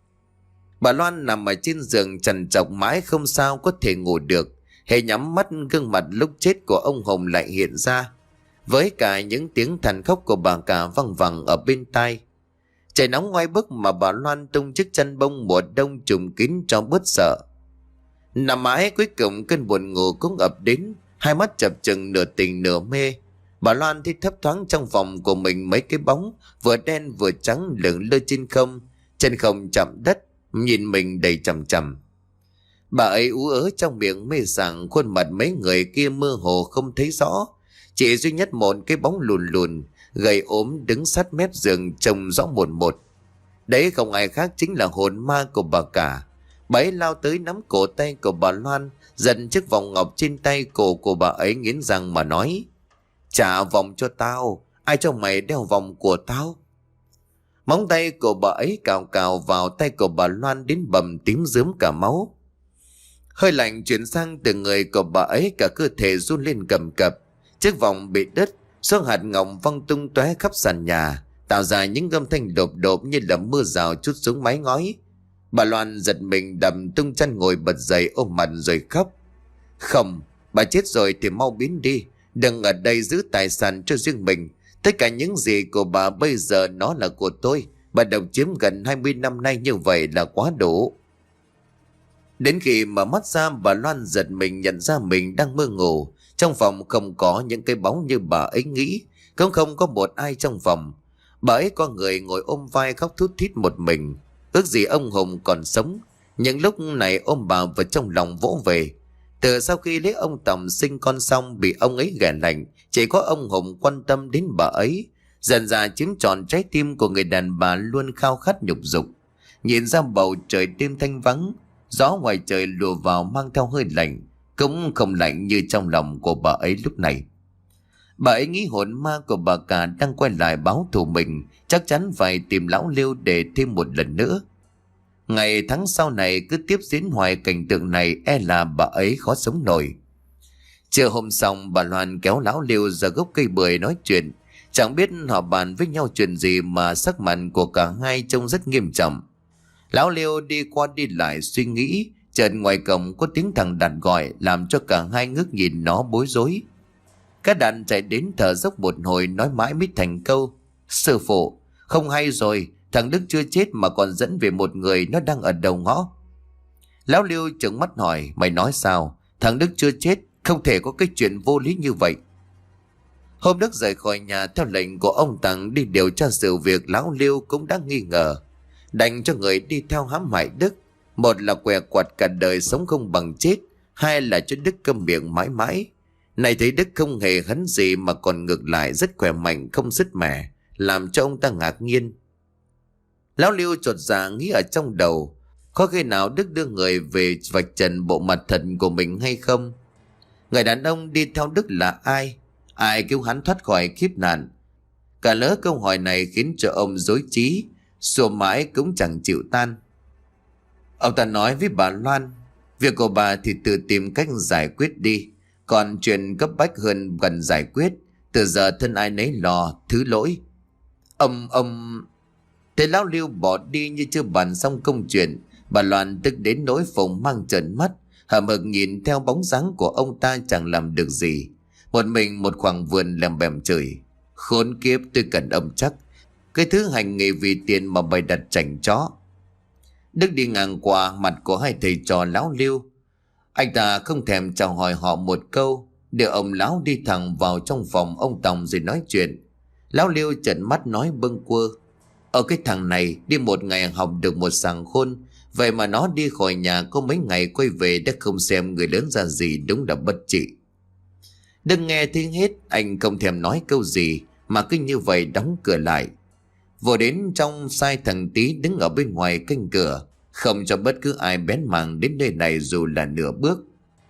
Bà Loan nằm ở trên giường trằn trọc mãi không sao có thể ngủ được. Hễ nhắm mắt, gương mặt lúc chết của ông Hồng lại hiện ra, với cả những tiếng than khóc của bà cả văng vẳng ở bên tai. Trời nóng ngoài bức mà bà Loan tung chiếc chăn bông mùa đông trùm kín cho bớt sợ. Nằm mãi cuối cùng cơn buồn ngủ cũng ập đến, hai mắt chập chừng nửa tỉnh nửa mê. Bà Loan thấy thấp thoáng trong phòng của mình mấy cái bóng vừa đen vừa trắng lững lơ trên không, chân không chạm đất, nhìn mình đầy chằm chằm. Bà ấy ú ớ trong miệng mê sảng, khuôn mặt mấy người kia mơ hồ không thấy rõ, chỉ duy nhất một cái bóng lùn lùn gầy ốm đứng sát mép giường trông rõ một một. Đấy không ai khác chính là hồn ma của bà cả. Bà ấy lao tới nắm cổ tay của bà Loan, giật chiếc vòng ngọc trên tay cổ của bà ấy, nghiến răng mà nói: trả vòng cho tao, ai cho mày đeo vòng của tao? Móng tay của bà ấy cào cào vào tay của bà Loan đến bầm tím rướm cả máu. Hơi lạnh chuyển sang từ người của bà ấy, cả cơ thể run lên cầm cập. Chiếc vòng bị đứt, số hạt ngọc văng tung tóe khắp sàn nhà, tạo ra những âm thanh đột đột như là mưa rào trút xuống mái ngói. Bà Loan giật mình đầm tung chăn ngồi bật dậy ôm mặt rồi khóc: không, bà chết rồi thì mau biến đi, đừng ở đây giữ tài sản cho riêng mình. Tất cả những gì của bà bây giờ nó là của tôi. Bà độc chiếm gần hai mươi năm nay như vậy là quá đủ. Đến khi mở mắt ra, bà Loan giật mình nhận ra mình đang mơ ngủ. Trong phòng không có những cái bóng như bà ấy nghĩ, cũng không có một ai trong phòng. Bà ấy có người ngồi ôm vai khóc thút thít một mình. Ước gì ông Hùng còn sống. Những lúc này ôm bà vào trong lòng vỗ về. Từ sau khi lấy ông Tòng sinh con xong, bị ông ấy ghẻ lạnh, chỉ có ông Hùng quan tâm đến bà ấy. Dần dà chiếm trọn trái tim của người đàn bà luôn khao khát nhục dục. Nhìn ra bầu trời đêm thanh vắng, gió ngoài trời lùa vào mang theo hơi lạnh, cũng không lạnh như trong lòng của bà ấy lúc này. Bà ấy nghĩ hồn ma của bà cả đang quay lại báo thù mình, chắc chắn phải tìm lão Liêu để thêm một lần nữa. Ngày tháng sau này cứ tiếp diễn hoài cảnh tượng này, e là bà ấy khó sống nổi. Trưa hôm xong, bà Loan kéo lão Liêu ra gốc cây bưởi nói chuyện. Chẳng biết họ bàn với nhau chuyện gì mà sắc mặt của cả hai trông rất nghiêm trọng. Lão Liêu đi qua đi lại suy nghĩ, Chợt ngoài cổng có tiếng thằng Đạt gọi, làm cho cả hai ngước nhìn nó bối rối. Cả đàn chạy đến thở dốc một hồi, nói mãi mới thành câu: Sư phụ, không hay rồi, thằng Đức chưa chết mà còn dẫn về một người, nó đang ở đầu ngõ. Lão Liêu trợn mắt hỏi: Mày nói sao? Thằng Đức chưa chết, không thể có cái chuyện vô lý như vậy. Hôm Đức rời khỏi nhà theo lệnh của ông Tằng đi điều tra sự việc, lão Liêu cũng đã nghi ngờ, đành cho người đi theo hãm hại Đức. Một là què quặt cả đời sống không bằng chết, hai là cho Đức câm miệng mãi mãi. Này thấy Đức không hề hấn gì mà còn ngược lại rất khỏe mạnh không sứt mẻ, làm cho ông ta ngạc nhiên. Lão Liêu chột dạ nghĩ ở trong đầu, có khi nào Đức đưa người về vạch trần bộ mặt thật của mình hay không? Người đàn ông đi theo Đức là ai? Ai cứu hắn thoát khỏi kiếp nạn? Cả lỡ câu hỏi này khiến cho ông rối trí, sủa mãi cũng chẳng chịu tan. Ông ta nói với bà Loan: Việc của bà thì tự tìm cách giải quyết đi, còn chuyện cấp bách hơn cần giải quyết, từ giờ thân ai nấy lo, thứ lỗi. Ông, ông... Thế lão Liêu bỏ đi như chưa bàn xong công chuyện. Bà Loan tức đến nỗi phồng mang trợn mắt, hậm hực nhìn theo bóng dáng của ông ta chẳng làm được gì. Một mình một khoảng vườn lèm bèm chửi: Khốn kiếp, tôi cần ông chắc. Cái thứ hành nghề vì tiền mà bày đặt chảnh chó. Đức đi ngang qua mặt của hai thầy trò lão Liêu, anh ta không thèm chào hỏi họ một câu, đưa ông lão đi thẳng vào trong phòng ông Tòng rồi nói chuyện. Lão Liêu trợn mắt nói bâng quơ: Ở cái thằng này đi một ngày học được một sàng khôn, vậy mà nó đi khỏi nhà có mấy ngày quay về đã không xem người lớn ra gì, đúng là bất trị. Đừng nghe tiếng hết, anh không thèm nói câu gì mà cứ như vậy đóng cửa lại. Vừa đến trong, sai thằng Tý đứng ở bên ngoài canh cửa, không cho bất cứ ai bén mảng đến nơi này dù là nửa bước.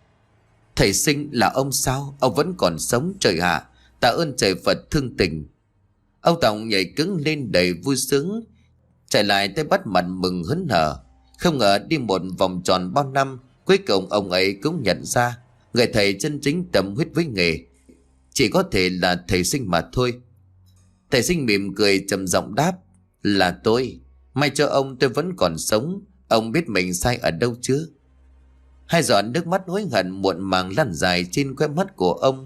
Thầy Sinh là ông sao? Ông vẫn còn sống, trời ạ! Tạ ơn trời Phật thương tình. Ông Tòng nhảy cứng lên đầy vui sướng, chạy lại tới bắt mặt mừng hớn hở. Không ngờ đi một vòng tròn bao năm, cuối cùng ông ấy cũng nhận ra người thầy chân chính tâm huyết với nghề chỉ có thể là thầy Sinh mà thôi. Thầy Sinh mỉm cười trầm giọng đáp: Là tôi. May cho ông tôi vẫn còn sống. Ông biết mình sai ở đâu chưa? Hai giọt nước mắt hối hận muộn màng lăn dài trên khóe mắt của ông.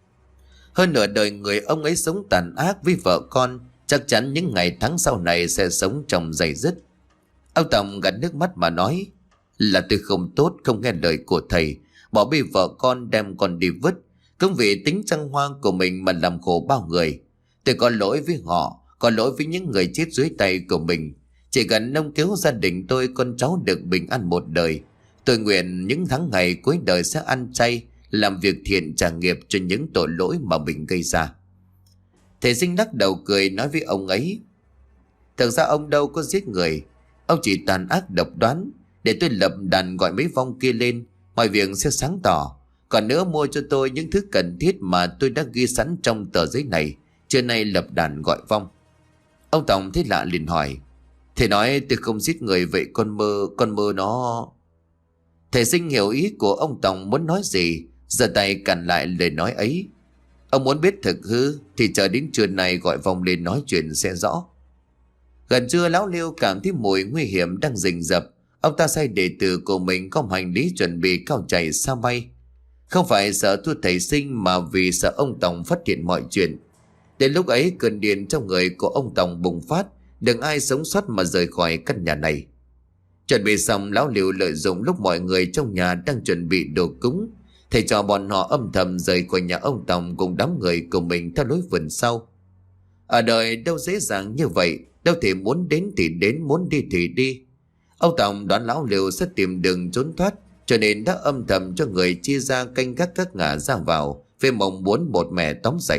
Hơn nửa đời người ông ấy sống tàn ác với vợ con, chắc chắn những ngày tháng sau này sẽ sống trong dày dứt. Ông Tòng gạt nước mắt mà nói: Là tôi không tốt, không nghe lời của thầy, bỏ bê vợ con đem con đi vứt, cũng vì tính trăng hoang của mình mà làm khổ bao người. Tôi có lỗi với họ, có lỗi với những người chết dưới tay của mình. Chỉ cần nâng cứu gia đình tôi, con cháu được bình an một đời. Tôi nguyện những tháng ngày cuối đời sẽ ăn chay, làm việc thiện trả nghiệp cho những tội lỗi mà mình gây ra. Thầy Sinh lắc đầu cười nói với ông ấy: Thực ra ông đâu có giết người, ông chỉ tàn ác độc đoán. Để tôi lập đàn gọi mấy vong kia lên, mọi việc sẽ sáng tỏ. Còn nữa, mua cho tôi những thứ cần thiết mà tôi đã ghi sẵn trong tờ giấy này. Trưa nay lập đàn gọi vong. Ông Tòng thấy lạ liền hỏi: Thầy nói tôi không giết người, vậy con mơ, con mơ nó... Thầy Sinh hiểu ý của ông Tòng muốn nói gì, giơ tay cản lại lời nói ấy. Ông muốn biết thực hư thì chờ đến trưa nay gọi vong lên nói chuyện sẽ rõ. Gần trưa, lão Liêu cảm thấy mùi nguy hiểm đang rình rập. Ông ta sai đệ tử của mình có hành lý chuẩn bị cao chạy xa bay. Không phải sợ thua thầy Sinh mà vì sợ ông Tòng phát hiện mọi chuyện. Đến lúc ấy cơn điên trong người của ông Tòng bùng phát, đừng ai sống sót mà rời khỏi căn nhà này. Chuẩn bị xong, lão Liêu lợi dụng lúc mọi người trong nhà đang chuẩn bị đồ cúng, thầy trò bọn họ âm thầm rời khỏi nhà ông Tòng cùng đám người của mình theo lối vườn sau. Ở đời đâu dễ dàng như vậy, đâu thể muốn đến thì đến, muốn đi thì đi. Ông Tòng đoán lão Liêu sẽ tìm đường trốn thoát, cho nên đã âm thầm cho người chia ra canh gác các ngả ra vào, với mong muốn một mẻ tóm sạch.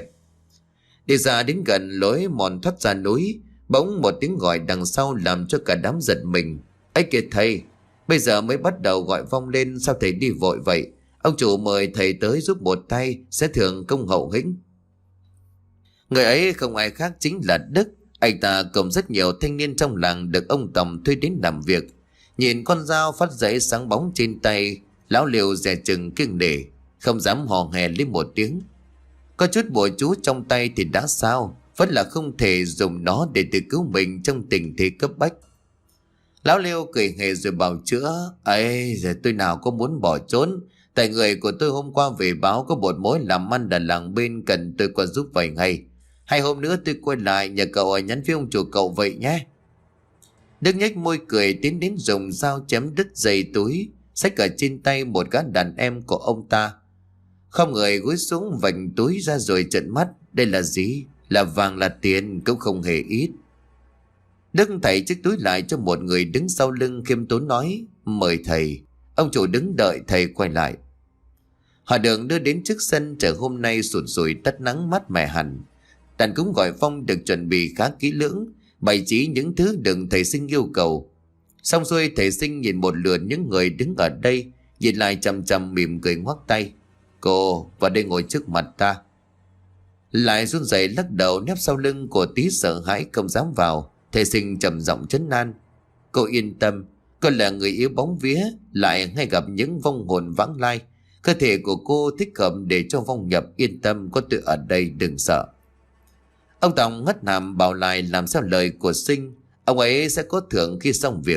Đi ra đến gần lối mòn thoát ra núi, bỗng một tiếng gọi đằng sau làm cho cả đám giật mình. Ấy kìa thầy, bây giờ mới bắt đầu gọi vong lên, sao thầy đi vội vậy? Ông chủ mời thầy tới giúp một tay, sẽ thưởng công hậu hĩnh. Người ấy không ai khác chính là Đức. Anh ta cùng rất nhiều thanh niên trong làng được ông Tòng thuê đến làm việc. Nhìn con dao phát dãy sáng bóng trên tay, lão Liêu dè chừng kiêng nể, không dám hò hè lên một tiếng. Có chút bùa chú trong tay thì đã sao, vẫn là không thể dùng nó để tự cứu mình trong tình thế cấp bách. Lão Liêu cười hề rồi bào chữa: ấy giờ tôi nào có muốn bỏ trốn. Tại người của tôi hôm qua về báo có một mối làm ăn ở làng bên cần tôi qua giúp vài ngày. Hai hôm nữa tôi quay lại nhờ cậu nhắn với ông chủ cậu vậy nhé. Đức nhếch môi cười tiến đến dùng dao chém đứt dây túi, xách ở trên tay một gã đàn em của ông ta. Không người gối xuống vành túi ra rồi trợn mắt. Đây là gì? Là vàng là tiền, cũng không hề ít. Đức thầy chiếc túi lại cho một người đứng sau lưng khiêm tốn nói: mời thầy. Ông chủ đứng đợi thầy quay lại. Họ đường đưa đến trước sân trời hôm nay sụt sùi tắt nắng mát mẻ hẳn. Đàn cúng gọi phong được chuẩn bị khá kỹ lưỡng, bày trí những thứ đừng thầy Sinh yêu cầu. Xong xuôi thầy Sinh nhìn một lượt những người đứng ở đây, nhìn lại chằm chằm mỉm cười ngoắc tay: cô vào đây ngồi trước mặt ta. Lại run rẩy lắc đầu nép sau lưng của Tí sợ hãi không dám vào. Thầy Sinh trầm giọng trấn an: cô yên tâm, cô là người yếu bóng vía, lại hay gặp những vong hồn vãng lai. Cơ thể của cô thích hợp để cho vong nhập, yên tâm, có tôi ở đây đừng sợ. Ông Tòng ngất hàm bảo lại làm theo lời của Sinh, ông ấy sẽ có thưởng khi xong việc.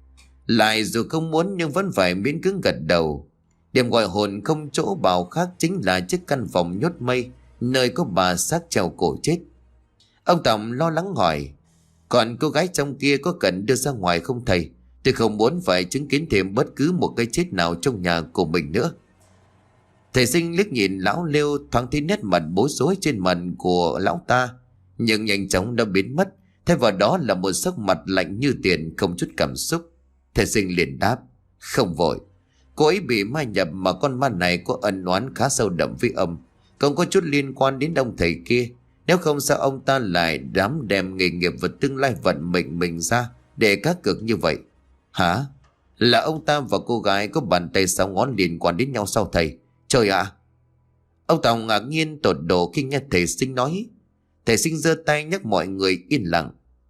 Lại dù không muốn nhưng vẫn phải miễn cưỡng gật đầu. Điểm gọi hồn không chỗ bảo khác chính là chiếc căn phòng nhốt mây, nơi có bà xác treo cổ chết. Ông Tòng lo lắng hỏi: còn cô gái trong kia có cần đưa ra ngoài không thầy? Tôi không muốn phải chứng kiến thêm bất cứ một cái chết nào trong nhà của mình nữa. Thầy Sinh liếc nhìn lão Liêu, thoáng thấy nét mặt bối rối trên mặt của lão ta, nhưng nhanh chóng đã biến mất. Thay vào đó là một sắc mặt lạnh như tiền, không chút cảm xúc. Thầy Sinh liền đáp: không vội. Cô ấy bị ma nhập mà con ma này có ân oán khá sâu đậm với ông, không có chút liên quan đến ông thầy kia. Nếu không sao ông ta lại dám đem nghề nghiệp và tương lai vận mệnh mình ra để cá cược như vậy? Hả? Là ông ta và cô gái có bàn tay sáu ngón liên quan đến nhau sao thầy? Trời ạ! À! Ông Tòng ngạc nhiên tột độ khi nghe thầy Sinh nói. Thầy Sinh giơ tay nhắc mọi người yên lặng.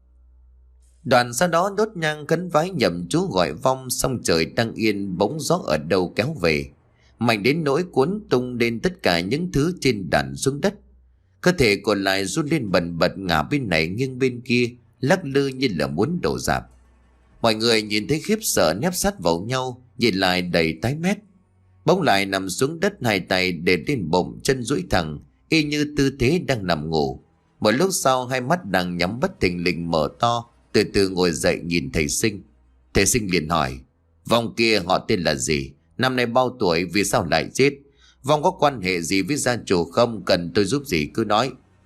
Đoàn sau đó đốt nhang khấn vái nhầm chú gọi vong, xong trời đang yên bỗng gió ở đâu kéo về, mạnh đến nỗi cuốn tung lên tất cả những thứ trên đàn xuống đất. Cơ thể còn lại run lên bần bật, ngả bên này nghiêng bên kia, lắc lư như là muốn đổ rạp. Mọi người nhìn thấy khiếp sợ nép sát vào nhau, nhìn lại đầy tái mét. Bỗng lại nằm xuống đất, hai tay để lên bụng, chân duỗi thẳng, y như tư thế đang nằm ngủ. Một lúc sau hai mắt đang nhắm bất thình lình mở to, từ từ ngồi dậy nhìn thầy Sinh. Thầy Sinh liền hỏi: vong kia họ tên là gì? Năm nay bao tuổi? Vì sao lại chết? Vong có quan hệ gì với gia chủ không? Cần tôi giúp gì cứ nói.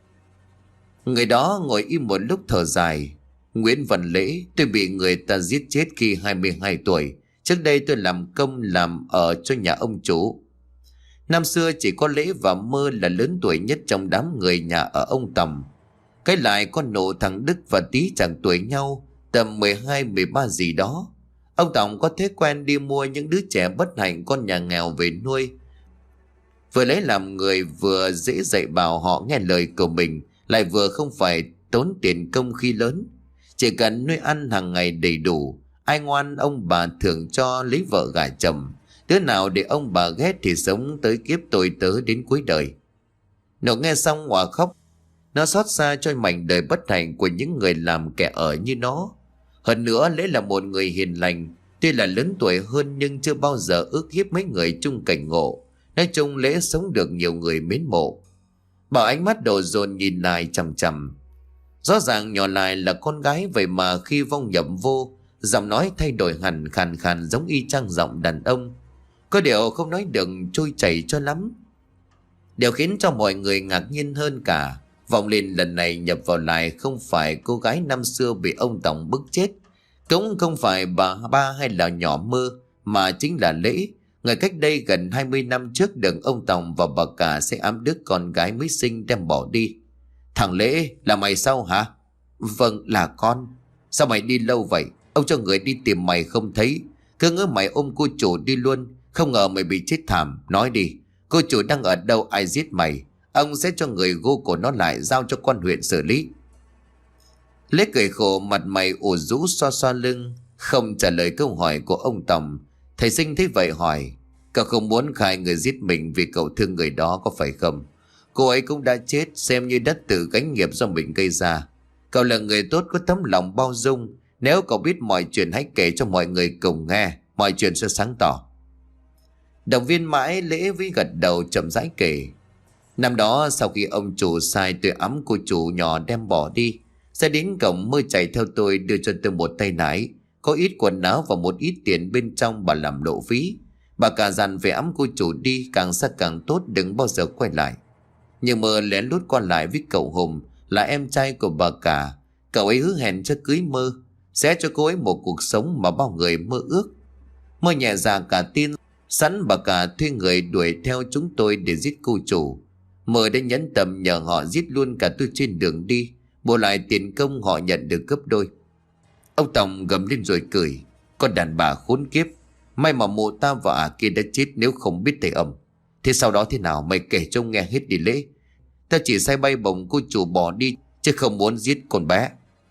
Người đó ngồi im một lúc thở dài: Nguyễn Văn Lễ, tôi bị người ta giết chết khi hai mươi hai tuổi. Trước đây tôi làm công làm ở cho nhà ông chủ. Năm xưa chỉ có Lễ và Mơ là lớn tuổi nhất trong đám người nhà ở ông Tầm. Cái lại con nộ thằng Đức và Tí chẳng tuổi nhau, tầm mười hai mười ba gì đó. Ông Tòng có thói quen đi mua những đứa trẻ bất hạnh con nhà nghèo về nuôi. Vừa lấy làm người, vừa dễ dạy bảo họ nghe lời của mình, lại vừa không phải tốn tiền công khi lớn. Chỉ cần nuôi ăn hàng ngày đầy đủ, ai ngoan ông bà thường cho lấy vợ gả chồng. Đứa nào để ông bà ghét thì sống tới kiếp tôi tớ đến cuối đời. Nộ nghe xong hòa khóc. Nó xót xa cho mảnh đời bất hạnh của những người làm kẻ ở như nó. Hơn nữa Lễ là một người hiền lành, tuy là lớn tuổi hơn nhưng chưa bao giờ ức hiếp mấy người chung cảnh ngộ. Nói chung Lễ sống được nhiều người mến mộ. Bảo ánh mắt đổ dồn nhìn lại chằm chằm. Rõ ràng nhỏ lại là con gái, vậy mà khi vong nhập vô, giọng nói thay đổi hẳn, khàn khàn giống y chang giọng đàn ông. Có điều không nói được trôi chảy cho lắm. Điều khiến cho mọi người ngạc nhiên hơn cả, vong linh lần này nhập vào lại không phải cô gái năm xưa bị ông Tổng bức chết, cũng không phải bà ba hay là nhỏ Mơ, mà chính là Lễ, người cách đây gần hai mươi năm trước được ông Tổng và bà cả sẽ ẵm đứa con gái mới sinh đem bỏ đi. Thằng Lễ, là mày sao hả? Vâng, là con. Sao mày đi lâu vậy? Ông cho người đi tìm mày không thấy, cứ ngỡ mày ôm cô chủ đi luôn. Không ngờ mày bị chết thảm. Nói đi, cô chủ đang ở đâu, ai giết mày? Ông sẽ cho người gô cổ nó lại, giao cho quan huyện xử lý. Lễ cười khổ, mặt mày ủ rũ, xoa xoa lưng, không trả lời câu hỏi của ông Tổng. Thầy Sinh thấy vậy hỏi: cậu không muốn khai người giết mình vì cậu thương người đó có phải không? Cô ấy cũng đã chết, xem như đã tự gánh nghiệp do mình gây ra. Cậu là người tốt, có tấm lòng bao dung, Nếu cậu biết mọi chuyện hãy kể cho mọi người cùng nghe, mọi chuyện sẽ sáng tỏ. Động viên mãi, Lễ với gật đầu chậm rãi kể. Năm đó sau khi ông chủ sai tôi ấm cô chủ nhỏ đem bỏ đi, sẽ đến cổng Mơ chạy theo tôi đưa cho tôi một tay nải, có ít quần áo và một ít tiền bên trong bà làm lộ phí. Bà cả dặn về ấm cô chủ đi, càng xa càng tốt, đừng bao giờ quay lại. Nhưng Mơ lén lút qua lại với cậu Hùng là em trai của bà cả. Cậu ấy hứa hẹn cho cưới Mơ, sẽ cho cô ấy một cuộc sống mà bao người mơ ước. Mơ nhẹ dạ cả tin, sẵn bà cả thuê người đuổi theo chúng tôi để giết cô chủ. Mơ đã nhẫn tâm nhờ họ giết luôn cả tôi trên đường đi, bù lại tiền công họ nhận được gấp đôi. Ông Tòng gầm lên rồi cười. Con đàn bà khốn kiếp, may mà mụ ta và à kia đã chết nếu không biết thầy âm. Thế sau đó thế nào mày kể trông nghe hết đi Lễ. Ta chỉ say bay bổng cô chủ bỏ đi, chứ không muốn giết con bé.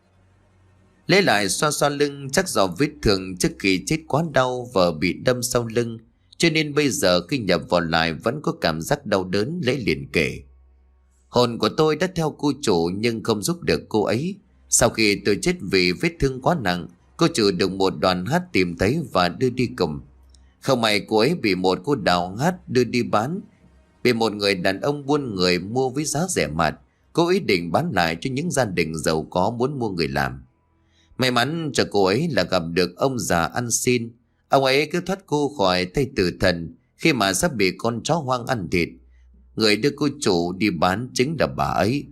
Lễ lại xoa xoa lưng, chắc do vết thương trước khi chết quá đau, vợ bị đâm sau lưng, cho nên bây giờ khi nhập vào lại vẫn có cảm giác đau đớn. Lễ liền kể. Hồn của tôi đã theo cô chủ nhưng không giúp được cô ấy. Sau khi tôi chết vì vết thương quá nặng, cô chủ được một đoàn hát tìm thấy và đưa đi cùng. Không may cô ấy bị một cô đào hát đưa đi bán, bị một người đàn ông buôn người mua với giá rẻ mạt. Cô ý định bán lại cho những gia đình giàu có muốn mua người làm. May mắn cho cô ấy là gặp được ông già ăn xin. Ông ấy cứu thoát cô khỏi tay tử thần khi mà sắp bị con chó hoang ăn thịt. Người đưa cô chủ đi bán chính là bà ấy.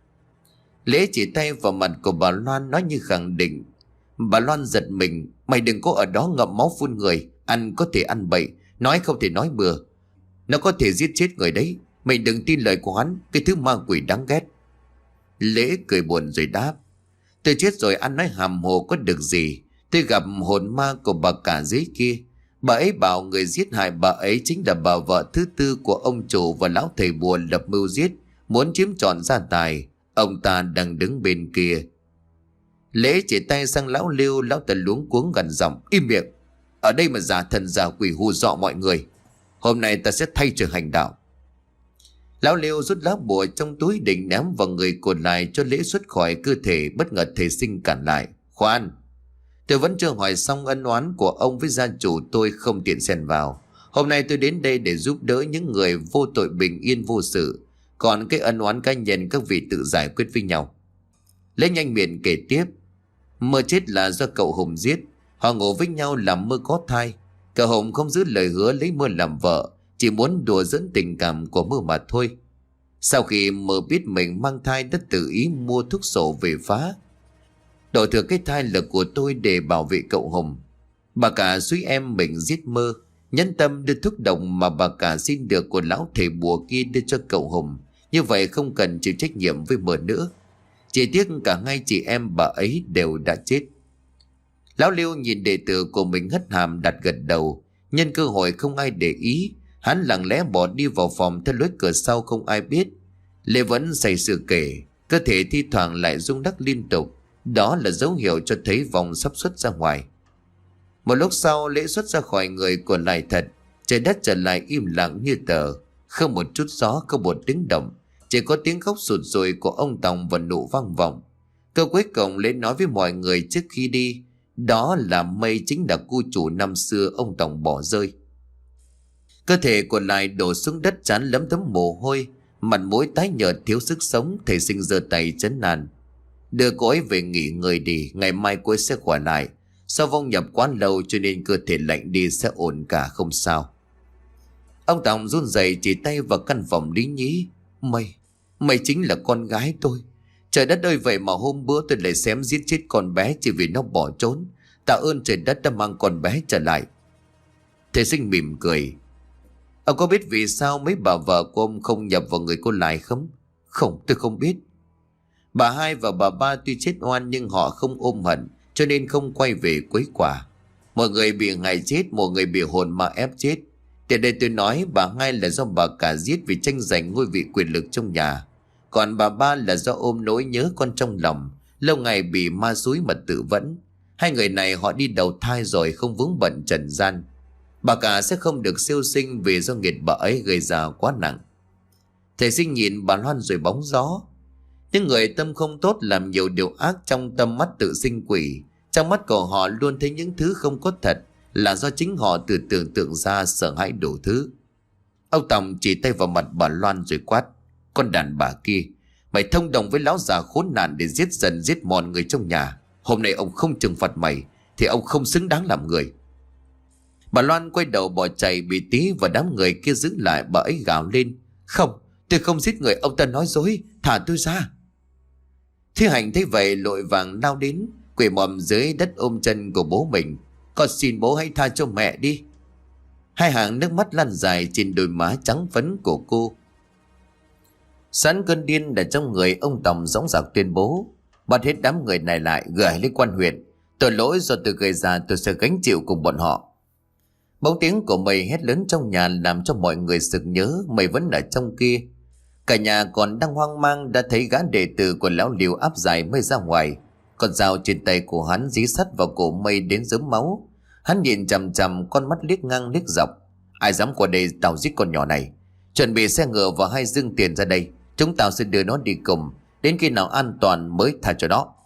Lễ chỉ tay vào mặt của bà Loan nói như khẳng định. Bà Loan giật mình. Mày đừng có ở đó ngậm máu phun người. Ăn có thể ăn bậy, nói không thể nói bừa. Nó có thể giết chết người đấy. Mày đừng tin lời của hắn, cái thứ ma quỷ đáng ghét. Lễ cười buồn rồi đáp. Tôi chết rồi ăn nói hàm hồ có được gì. Tôi gặp hồn ma của bà cả dưới kia. Bà ấy bảo người giết hại bà ấy chính là bà vợ thứ tư của ông chủ và lão thầy bùa lập mưu giết, muốn chiếm trọn gia tài. Ông ta đang đứng bên kia. Lễ chỉ tay sang lão Liêu. Lão ta luống cuống gần giọng. Im miệng. Ở đây mà giả thần giả quỷ hù dọa mọi người. Hôm nay ta sẽ thay trời hành đạo. Lão Liêu rút lá bùa trong túi định ném vào người còn lại cho Lễ xuất khỏi cơ thể. Bất ngờ thầy Sinh cản lại. Khoan, tôi vẫn chưa hỏi xong ân oán của ông với gia chủ, tôi không tiện xen vào. Hôm nay tôi đến đây để giúp đỡ những người vô tội bình yên vô sự. Còn cái ân oán cá nhân các vị tự giải quyết với nhau. Lễ nhanh miệng kể tiếp. Mơ chết là do cậu Hùng giết. Họ ngủ với nhau làm Mơ có thai. Cậu Hùng không giữ lời hứa lấy Mơ làm vợ, chỉ muốn đùa dẫn tình cảm của Mơ mà thôi. Sau khi Mơ biết mình mang thai đã tự ý mua thuốc sổ về phá, đổ thừa cái thai là của tôi để bảo vệ cậu Hùng. Bà cả suy em mình giết Mơ, nhẫn tâm đưa thuốc độc mà bà cả xin được của lão thầy bùa kia đưa cho cậu Hùng. Như vậy không cần chịu trách nhiệm với Mơ nữa. Chỉ tiếc cả hai chị em bà ấy đều đã chết. Lão Liêu nhìn đệ tử của mình hất hàm đặt gật đầu. Nhân cơ hội không ai để ý, hắn lặng lẽ bỏ đi vào phòng theo lối cửa sau không ai biết. Lê vẫn say sưa kể, cơ thể thi thoảng lại rung lắc liên tục. Đó là dấu hiệu cho thấy vòng sắp xuất ra ngoài. Một lúc sau Lễ xuất ra khỏi người còn lại thật. Trời đất trở lại im lặng như tờ. Không một chút gió, không một tiếng động. Chỉ có tiếng khóc sụt sùi của ông Tòng và nụ vang vọng. Câu cuối cùng Lễ nói với mọi người trước khi đi, đó là Mây chính là cô chủ năm xưa ông Tòng bỏ rơi. Cơ thể còn lại đổ xuống đất trán lấm tấm mồ hôi, mặt mũi tái nhợt thiếu sức sống. Thầy Sinh giơ tay trấn an. Đưa cô ấy về nghỉ ngơi đi, ngày mai cô ấy sẽ khỏe lại. Sau vong nhập quá lâu cho nên cơ thể lạnh đi, sẽ ổn cả không sao. Ông Tòng run rẩy chỉ tay vào căn phòng lý nhí. Mây, Mây chính là con gái tôi. Trời đất ơi, vậy mà hôm bữa tôi lại xém giết chết con bé chỉ vì nó bỏ trốn. Tạ ơn trời đất đã mang con bé trở lại. Thầy Sinh mỉm cười. Ông có biết vì sao mấy bà vợ của ông không nhập vào người cô lại không? Không, tôi không biết. Bà hai và bà ba tuy chết oan nhưng họ không ôm hận, cho nên không quay về quấy quả. Một người bị ngài chết, một người bị hồn ma ép chết. Từ đây tôi nói bà hai là do bà cả giết vì tranh giành ngôi vị quyền lực trong nhà. Còn bà ba là do ôm nỗi nhớ con trong lòng, lâu ngày bị ma xúi mà tự vẫn. Hai người này họ đi đầu thai rồi, không vướng bận trần gian. Bà cả sẽ không được siêu sinh vì do nghiệt bà ấy gây ra quá nặng. Thầy Sinh nhìn bà Loan rồi bóng gió. Những người tâm không tốt làm nhiều điều ác, trong tâm mắt tự sinh quỷ. Trong mắt của họ luôn thấy những thứ không có thật, là do chính họ tự tưởng tượng ra, sợ hãi đủ thứ. Ông Tòng chỉ tay vào mặt bà Loan rồi quát: Con đàn bà kia, mày thông đồng với lão già khốn nạn để giết dần giết mòn người trong nhà. Hôm nay ông không trừng phạt mày thì ông không xứng đáng làm người. Bà Loan quay đầu bỏ chạy, bị Tí và đám người kia giữ lại. Bà ấy gào lên: Không, tôi không giết người, ông ta nói dối, thả tôi ra. Thi Hạnh thấy vậy lội vàng lao đến, quỳ mọm dưới đất ôm chân của bố mình: Con xin bố hãy tha cho mẹ đi. Hai hàng nước mắt lăn dài trên đôi má trắng phấn của cô. Sẵn cơn điên đã trong người, ông Tòng dõng dạc tuyên bố: Bắt hết đám người này lại, gửi lên quan huyện. Tội lỗi do tôi gây ra, tôi sẽ gánh chịu cùng bọn họ. Bóng tiếng của Mây hét lớn trong nhà làm cho mọi người sực nhớ Mây vẫn ở trong kia. Cả nhà còn đang hoang mang đã thấy gã đệ tử của lão Liều áp giải Mây ra ngoài. Con dao trên tay của hắn dí sắt vào cổ Mây đến rớm máu. Hắn nhìn chằm chằm, con mắt liếc ngang liếc dọc: Ai dám qua đây tao giết con nhỏ này. Chuẩn bị xe ngựa và hai dương tiền ra đây, chúng tao sẽ đưa nó đi cùng, đến khi nào an toàn mới tha cho nó.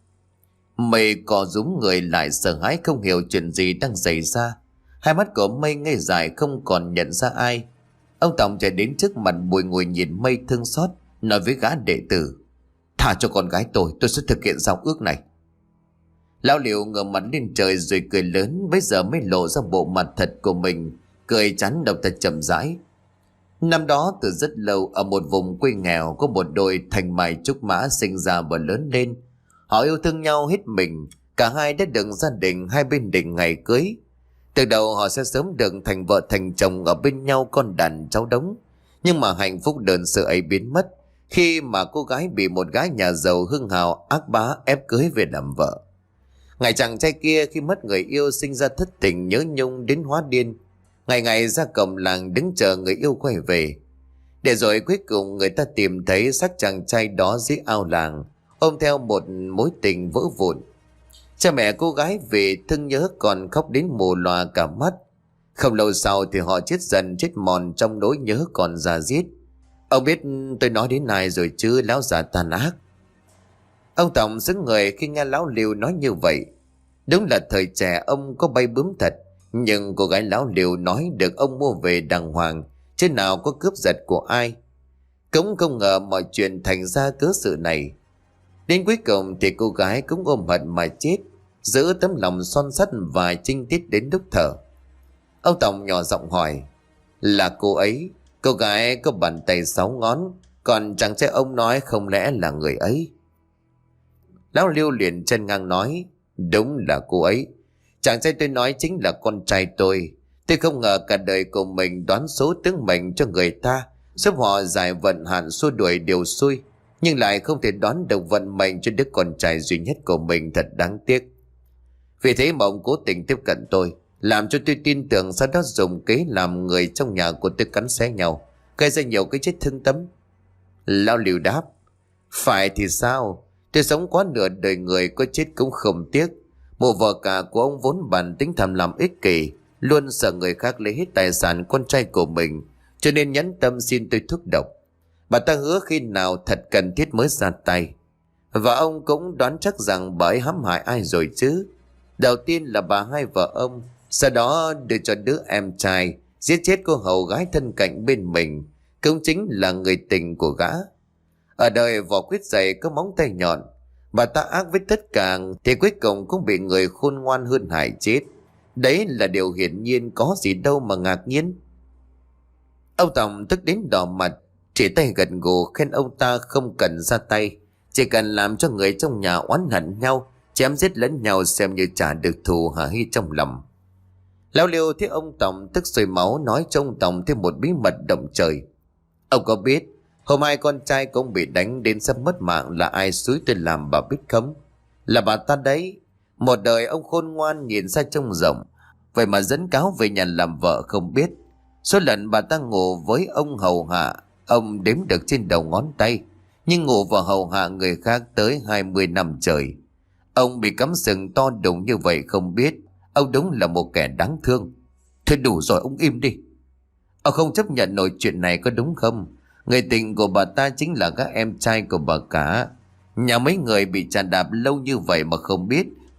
Mây co rúm người lại, sợ hãi không hiểu chuyện gì đang xảy ra. Hai mắt của Mây ngây dại, không còn nhận ra ai. Ông Tòng chạy đến trước mặt bùi ngùi nhìn Mây thương xót, nói với gã đệ tử: Thả cho con gái tôi, tôi sẽ thực hiện giao ước này. Lão Liều ngửa mặt lên trời rồi cười lớn, bây giờ mới lộ ra bộ mặt thật của mình. Cười chán độc thật chậm rãi: Năm đó từ rất lâu, ở một vùng quê nghèo, có một đôi thành mài trúc mã sinh ra và lớn lên. Họ yêu thương nhau hết mình, cả hai đã được gia đình hai bên định ngày cưới. Từ đầu họ sẽ sớm được thành vợ thành chồng, ở bên nhau con đàn cháu đống. Nhưng mà hạnh phúc đơn sơ ấy biến mất khi mà cô gái bị một gái nhà giàu hưng hào ác bá ép cưới về làm vợ. Ngày chàng trai kia khi mất người yêu sinh ra thất tình nhớ nhung đến hóa điên. Ngày ngày ra cổng làng đứng chờ người yêu quay về. Để rồi cuối cùng người ta tìm thấy xác chàng trai đó dưới ao làng, ôm theo một mối tình vỡ vụn. Cha mẹ cô gái vì thương nhớ còn khóc đến mù lòa cả mắt. Không lâu sau thì họ chết dần chết mòn trong nỗi nhớ còn già diết. Ông biết tôi nói đến ai rồi chứ, lão già tàn ác. Ông Tòng sững người khi nghe lão Liều nói như vậy. Đúng là thời trẻ ông có bay bướm thật, nhưng cô gái lão Liều nói được ông mua về đàng hoàng, chứ nào có cướp giật của ai. Cũng không ngờ mọi chuyện thành ra cớ sự này. Đến cuối cùng thì cô gái cũng ôm hận mà chết, giữ tấm lòng son sắt và chinh tiết đến đúc thở. Ông Tòng nhỏ giọng hỏi: Là cô ấy? Cô gái có bàn tay sáu ngón, còn chàng trai ông nói không lẽ là người ấy? Lão Liêu liền chân ngang nói: Đúng là cô ấy. Chàng trai tôi nói chính là con trai tôi. Tôi không ngờ cả đời của mình đoán số tướng mệnh cho người ta, giúp họ giải vận hạn xua đuổi điều xui, nhưng lại không thể đoán được vận mệnh cho đứa con trai duy nhất của mình, thật đáng tiếc. Vì thế mà ông cố tình tiếp cận tôi, làm cho tôi tin tưởng, sau đó dùng kế làm người trong nhà của tôi cắn xé nhau, gây ra nhiều cái chết thương tâm. Lão Liêu đáp: Phải thì sao? Tôi sống quá nửa đời người, có chết cũng không tiếc. Mụ vợ cả của ông vốn bản tính tham lam ích kỷ, luôn sợ người khác lấy hết tài sản con trai của mình, cho nên nhẫn tâm xin tôi thuốc độc. Bà ta hứa khi nào thật cần thiết mới ra tay. Và ông cũng đoán chắc rằng bà ấy hãm hại ai rồi chứ. Đầu tiên là bà hai vợ ông, sau đó đưa cho đứa em trai, giết chết cô hầu gái thân cận bên mình, cũng chính là người tình của gã. Ở đời vỏ quýt dày có móng tay nhọn, bà ta ác với tất cả thì cuối cùng cũng bị người khôn ngoan hơn hại chết. Đấy là điều hiển nhiên, có gì đâu mà ngạc nhiên. Ông Tòng tức đến đỏ mặt, chỉ tay gật gù khen ông ta không cần ra tay, chỉ cần làm cho người trong nhà oán hận nhau, chém giết lẫn nhau xem như trả được thù hả hi trong lòng. Lão Liêu thấy ông Tòng tức sôi máu, nói cho ông Tòng thêm một bí mật động trời. Ông có biết hôm hai con trai cũng bị đánh đến sắp mất mạng là ai xúi tôi làm bà biết không? Là bà ta đấy. Một đời ông khôn ngoan nhìn ra trông rộng, vậy mà dẫn cáo về nhà làm vợ không biết. Số lần bà ta ngủ với ông hầu hạ, ông đếm được trên đầu ngón tay, nhưng ngủ và hầu hạ người khác tới hai mươi năm trời. Ông bị cắm sừng to đùng như vậy không biết. Ông đúng là một kẻ đáng thương. Thôi đủ rồi, ông im đi. Ông không chấp nhận nổi chuyện này có đúng không? Người tình của bà ta chính là các em trai của bà cả. Nhà mấy người bị chà đạp lâu như vậy mà không biết,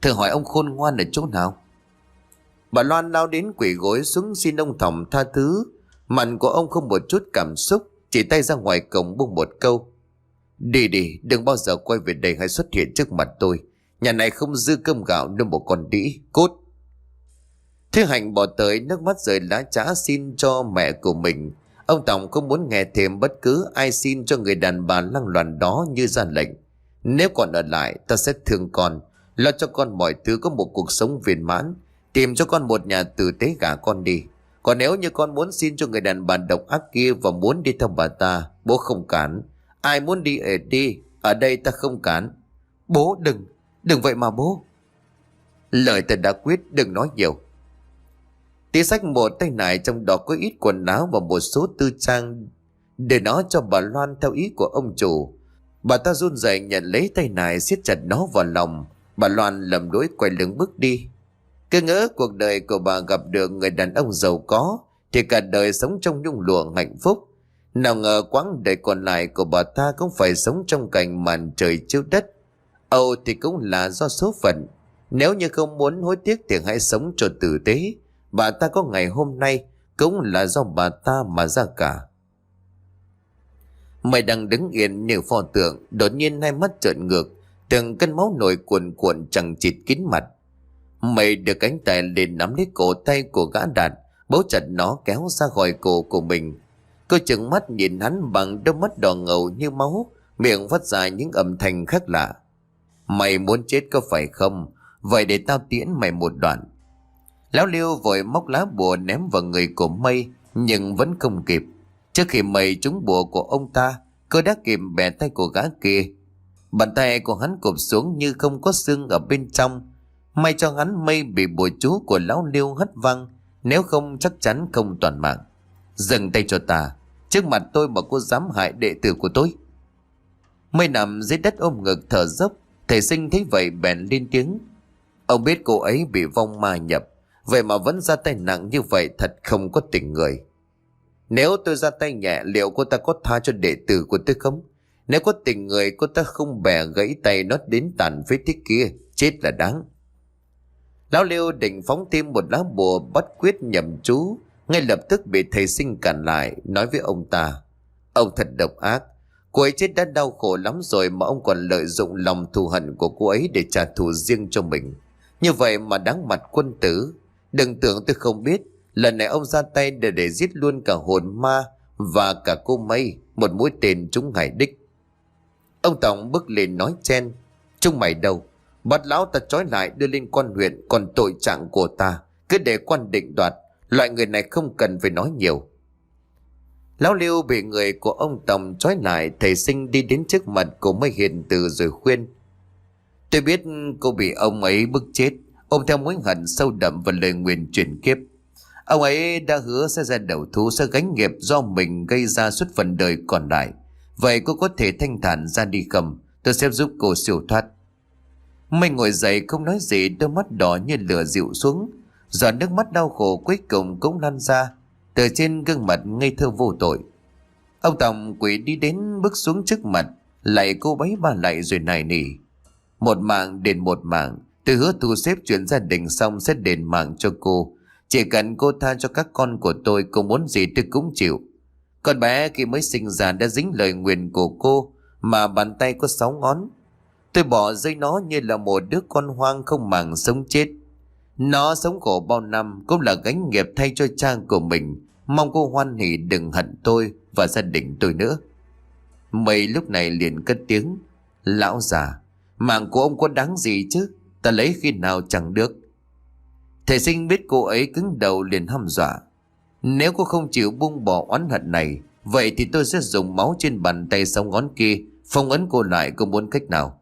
Thử hỏi ông khôn ngoan ở chỗ nào? Bà Loan lao đến quỳ gối xuống xin ông Thòng tha thứ. Mặt của ông không một chút cảm xúc, chỉ tay ra ngoài cổng buông một câu: Đi đi, đừng bao giờ quay về đây hay xuất hiện trước mặt tôi. Nhà này không dư cơm gạo nên một con đĩ cút. Thế Hạnh bỏ tới, nước mắt rơi lá trã xin cho mẹ của mình. Ông Tòng không muốn nghe thêm bất cứ ai xin cho người đàn bà lăng loàn đó như ra lệnh. Nếu còn ở lại, ta sẽ thương con, lo cho con mọi thứ, có một cuộc sống viên mãn, tìm cho con một nhà tử tế gả con đi. Còn nếu như con muốn xin cho người đàn bà độc ác kia và muốn đi theo bà ta, bố không cản. Ai muốn đi ở đi, ở đây ta không cản. Bố đừng, đừng vậy mà bố. Lời ta đã quyết, đừng nói nhiều. Tí xách một tay nải, trong đó có ít quần áo và một số tư trang, để nó cho bà Loan theo ý của ông chủ. Bà ta run rẩy nhận lấy tay nải, siết chặt nó vào lòng. Bà Loan lầm lũi quay lưng bước đi. Cứ ngỡ cuộc đời của bà gặp được người đàn ông giàu có thì cả đời sống trong nhung lụa hạnh phúc. Nào ngờ quãng đời còn lại của bà ta cũng phải sống trong cảnh màn trời chiếu đất. Âu thì cũng là do số phận. Nếu như không muốn hối tiếc thì hãy sống cho tử tế. Bà ta có ngày hôm nay cũng là do bà ta mà ra cả. Mày đang đứng yên như pho tượng, đột nhiên hai mắt trợn ngược, từng cơn máu nổi cuồn cuộn chẳng chịt kín mặt. Mày được cánh tay lên nắm lấy cổ tay của gã Đạt, bấu chặt nó kéo ra khỏi cổ của mình. Cô trừng mắt nhìn hắn bằng đôi mắt đỏ ngầu như máu, miệng phát ra những âm thanh khác lạ. Mày muốn chết có phải không? Vậy để tao tiễn mày một đoạn. Lão Liêu vội móc lá bùa ném vào người của Mây, nhưng vẫn không kịp. Trước khi Mây trúng bùa của ông ta, cô đã kịp bẻ tay của gã kia. Bàn tay của hắn cụp xuống như không có xương ở bên trong. May cho hắn Mây bị bùa chú của lão Liêu hất văng, nếu không chắc chắn không toàn mạng. Dừng tay cho ta, trước mặt tôi mà cô dám hại đệ tử của tôi. Mây nằm dưới đất ôm ngực thở dốc. Thầy Sinh thấy vậy bèn lên tiếng: Ông biết cô ấy bị vong ma nhập, vậy mà vẫn ra tay nặng như vậy, thật không có tình người. Nếu tôi ra tay nhẹ, liệu cô ta có tha cho đệ tử của tôi không? Nếu có tình người, cô ta không bẻ gãy tay nó đến tàn phế thế kia, chết là đáng. Lão Liêu định phóng thêm một lá bùa bắt quyết nhầm chú, ngay lập tức bị thầy Sinh cản lại, nói với ông ta: Ông thật độc ác. Cô ấy chết đã đau khổ lắm rồi mà ông còn lợi dụng lòng thù hận của cô ấy để trả thù riêng cho mình. Như vậy mà đáng mặt quân tử. Đừng tưởng tôi không biết, lần này ông ra tay để để giết luôn cả hồn ma và cả cô Mây, một mũi tên trúng hải đích. Ông Tổng bước lên nói chen: Chúng mày đâu? Bắt lão ta trói lại đưa lên quan huyện, còn tội trạng của ta cứ để quan định đoạt. Loại người này không cần phải nói nhiều. Lão Liêu bị người của ông Tổng trói lại. Thầy Sinh đi đến trước mặt của Mây hiền từ rồi khuyên: Tôi biết cô bị ông ấy bức chết, ôm theo mối hận sâu đậm và lời nguyền chuyển kiếp. Ông ấy đã hứa sẽ ra đầu thú, sẽ gánh nghiệp do mình gây ra suốt phần đời còn lại. Vậy cô có thể thanh thản ra đi không? Tôi sẽ giúp cô siêu thoát. Mây ngồi dậy không nói gì, đôi mắt đỏ như lửa dịu xuống. Giọt nước mắt đau khổ cuối cùng cũng lan ra từ trên gương mặt ngây thơ vô tội. Ông Tổng quỳ đi đến bước xuống trước mặt, lạy cô bấy ba lạy rồi nài nỉ: Một mạng đền một mạng. Tôi hứa thu xếp chuyện gia đình xong sẽ đền mạng cho cô. Chỉ cần cô tha cho các con của tôi, cô muốn gì tôi cũng chịu. Con bé khi mới sinh ra đã dính lời nguyền của cô, mà bàn tay có sáu ngón. Tôi bỏ rơi nó như là một đứa con hoang không màng sống chết. Nó sống khổ bao năm cũng là gánh nghiệp thay cho cha của mình. Mong cô hoan hỉ đừng hận tôi và gia đình tôi nữa. Mây lúc này liền cất tiếng: Lão già, mạng của ông có đáng gì chứ? Ta lấy khi nào chẳng được. Thầy Sinh biết cô ấy cứng đầu liền hăm dọa: Nếu cô không chịu buông bỏ oán hận này, vậy thì tôi sẽ dùng máu trên bàn tay sáu ngón kia phong ấn cô lại. Cô muốn cách nào?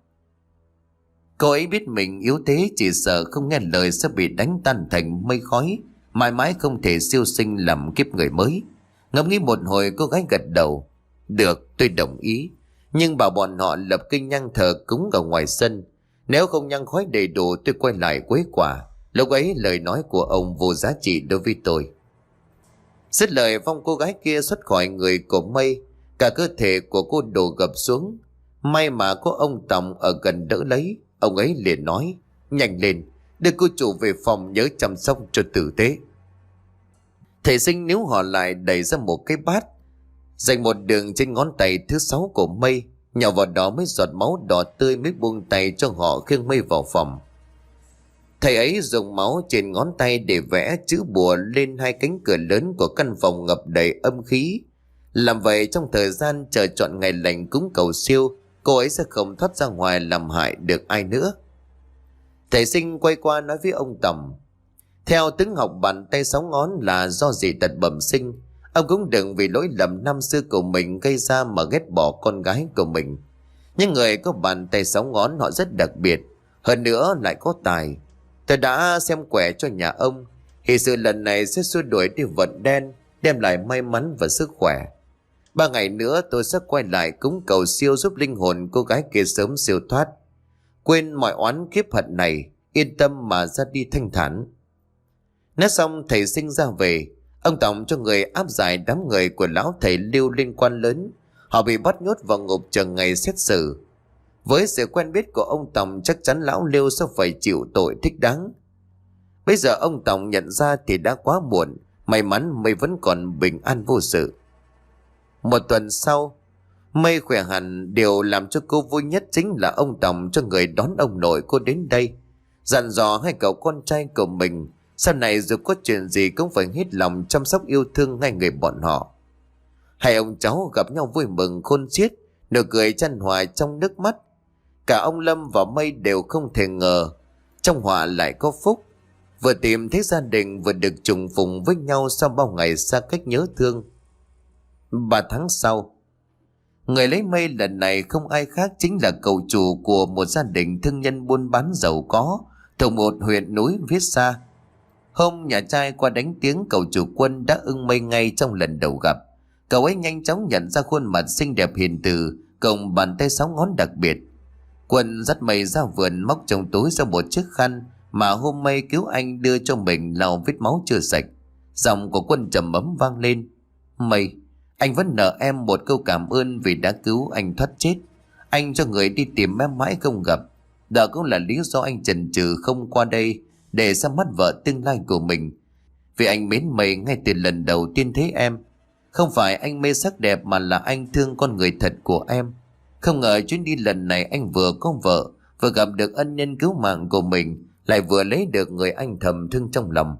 Cô ấy biết mình yếu thế, chỉ sợ không nghe lời sẽ bị đánh tan thành mây khói, mãi mãi không thể siêu sinh làm kiếp người mới. Ngẫm nghĩ một hồi, cô gái gật đầu: Được, tôi đồng ý. Nhưng bảo bọn họ lập kinh nhang thờ cúng ở ngoài sân. Nếu không nhang khói đầy đủ, tôi quay lại quấy quả. Lúc ấy lời nói của ông vô giá trị đối với tôi. Dứt lời, vong cô gái kia xuất khỏi người của Mây. Cả cơ thể của cô đổ gập xuống. May mà có ông Tòng ở gần đỡ lấy. Ông ấy liền nói: Nhanh lên, đưa cô chủ về phòng nhớ chăm sóc cho tử tế. Thầy Sinh níu họ lại đẩy ra một cái bát, dành một đường trên ngón tay thứ sáu của Mây, nhỏ vào đó mấy giọt máu đỏ tươi mới buông tay cho họ khiêng Mây vào phòng. Thầy ấy dùng máu trên ngón tay để vẽ chữ bùa lên hai cánh cửa lớn của căn phòng ngập đầy âm khí. Làm vậy trong thời gian chờ chọn ngày lành cúng cầu siêu, cô ấy sẽ không thoát ra ngoài làm hại được ai nữa. Thầy Sinh quay qua nói với ông Tòng: theo tướng học bàn tay sáu ngón là do dị tật bẩm sinh. Ông cũng đừng vì lỗi lầm năm xưa của mình gây ra mà ghét bỏ con gái của mình. Những người có bàn tay sáu ngón họ rất đặc biệt, hơn nữa lại có tài. Tôi đã xem quẻ cho nhà ông, thì sự lần này sẽ xua đuổi đi vận đen, đem lại may mắn và sức khỏe. Ba ngày nữa tôi sẽ quay lại cúng cầu siêu giúp linh hồn cô gái kia sớm siêu thoát, quên mọi oán kiếp hận này, yên tâm mà ra đi thanh thản. Nói xong thầy Sinh ra về. Ông Tòng cho người áp giải đám người của lão thầy Lưu liên quan lớn. Họ bị bắt nhốt vào ngục chờ ngày xét xử. Với sự quen biết của ông Tòng, chắc chắn lão Lưu sẽ phải chịu tội thích đáng. Bây giờ ông Tòng nhận ra thì đã quá muộn. May mắn Mây vẫn còn bình an vô sự. Một tuần sau, Mây khỏe hẳn. Điều làm cho cô vui nhất chính là ông Tòng cho người đón ông nội cô đến đây, dặn dò hai cậu con trai của mình sau này dù có chuyện gì cũng phải hết lòng chăm sóc yêu thương ngay người bọn họ. Hai ông cháu gặp nhau vui mừng khôn xiết, nụ cười chan hòa trong nước mắt. Cả ông Lâm và Mây đều không thể ngờ trong họa lại có phúc, vừa tìm thấy gia đình vừa được trùng phùng với nhau sau bao ngày xa cách nhớ thương. Ba tháng sau, người lấy Mây lần này không ai khác chính là cậu chủ của một gia đình thương nhân buôn bán giàu có thuộc một huyện núi phía xa. Hôm nhà trai qua đánh tiếng, cậu chủ Quân đã ưng Mây ngay trong lần đầu gặp. Cậu ấy nhanh chóng nhận ra khuôn mặt xinh đẹp hiền từ cùng bàn tay sáu ngón đặc biệt. Quân dắt Mây ra vườn, móc trong túi ra một chiếc khăn mà hôm Mây cứu anh đưa cho mình lau vết máu chưa sạch. Giọng của Quân trầm ấm vang lên: Mây, anh vẫn nợ em một câu cảm ơn vì đã cứu anh thoát chết. Anh cho người đi tìm em mãi không gặp. Đó cũng là lý do anh chần chừ không qua đây để xem mắt vợ tương lai của mình. Vì anh mến Mây ngay từ lần đầu tiên thấy em. Không phải anh mê sắc đẹp mà là anh thương con người thật của em. Không ngờ chuyến đi lần này anh vừa có vợ, vừa gặp được ân nhân cứu mạng của mình, lại vừa lấy được người anh thầm thương trong lòng.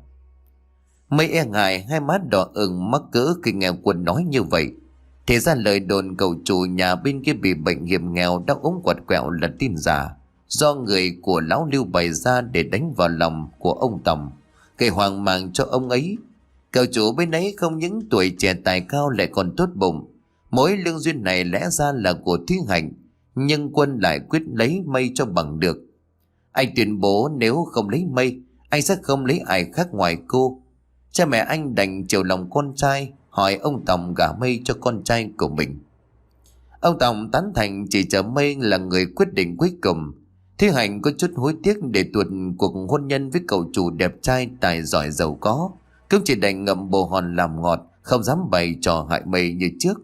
Mây e ngại, hai mắt đỏ ửng mắc cỡ khi nghe Quân nói như vậy. Thì ra lời đồn cậu chủ nhà bên kia bị bệnh hiểm nghèo đau ốm quặt quẹo là tin giả, do người của lão Lưu bày ra để đánh vào lòng của ông Tòng, gây hoang mang cho ông ấy. Cậu chủ bên ấy không những tuổi trẻ tài cao lại còn tốt bụng. Mối lương duyên này lẽ ra là của Thúy Hạnh, nhưng Quân lại quyết lấy Mây cho bằng được. Anh tuyên bố nếu không lấy Mây, anh sẽ không lấy ai khác ngoài cô. Cha mẹ anh đành chiều lòng con trai, hỏi ông Tòng gả Mây cho con trai của mình. Ông Tòng tán thành, chỉ chờ Mây là người quyết định cuối cùng. Thúy Hạnh có chút hối tiếc để tuột cuộc hôn nhân với cậu chủ đẹp trai tài giỏi giàu có, cũng chỉ đành ngậm bồ hòn làm ngọt, không dám bày trò hại Mây như trước.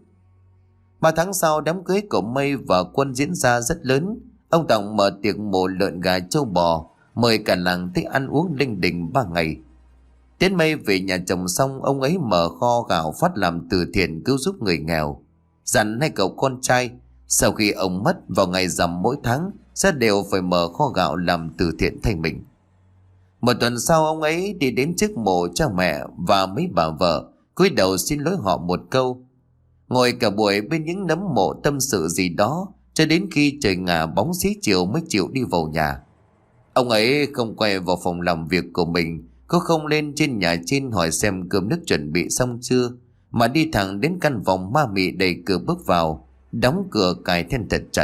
Ba tháng sau, đám cưới của Mây và Quân diễn ra rất lớn. Ông Tòng mở tiệc mổ lợn gà trâu bò, mời cả làng tới ăn uống linh đình ba ngày. Tiến Mây về nhà chồng xong, ông ấy mở kho gạo phát làm từ thiện cứu giúp người nghèo, dặn hai cậu con trai sau khi ông mất vào ngày rằm mỗi tháng sẽ đều phải mở kho gạo làm từ thiện thay mình. Một tuần sau, ông ấy đi đến trước mộ cha mẹ và mấy bà vợ, cúi đầu xin lỗi họ một câu, ngồi cả buổi bên những nấm mộ tâm sự gì đó cho đến khi trời ngả bóng xế chiều mới chịu đi vào nhà. Ông ấy không quay vào phòng làm việc của mình, cũng không lên trên nhà trên hỏi xem cơm nước chuẩn bị xong chưa, mà đi thẳng đến căn phòng ma mị đẩy cửa bước vào, đóng cửa cài then thật chặt.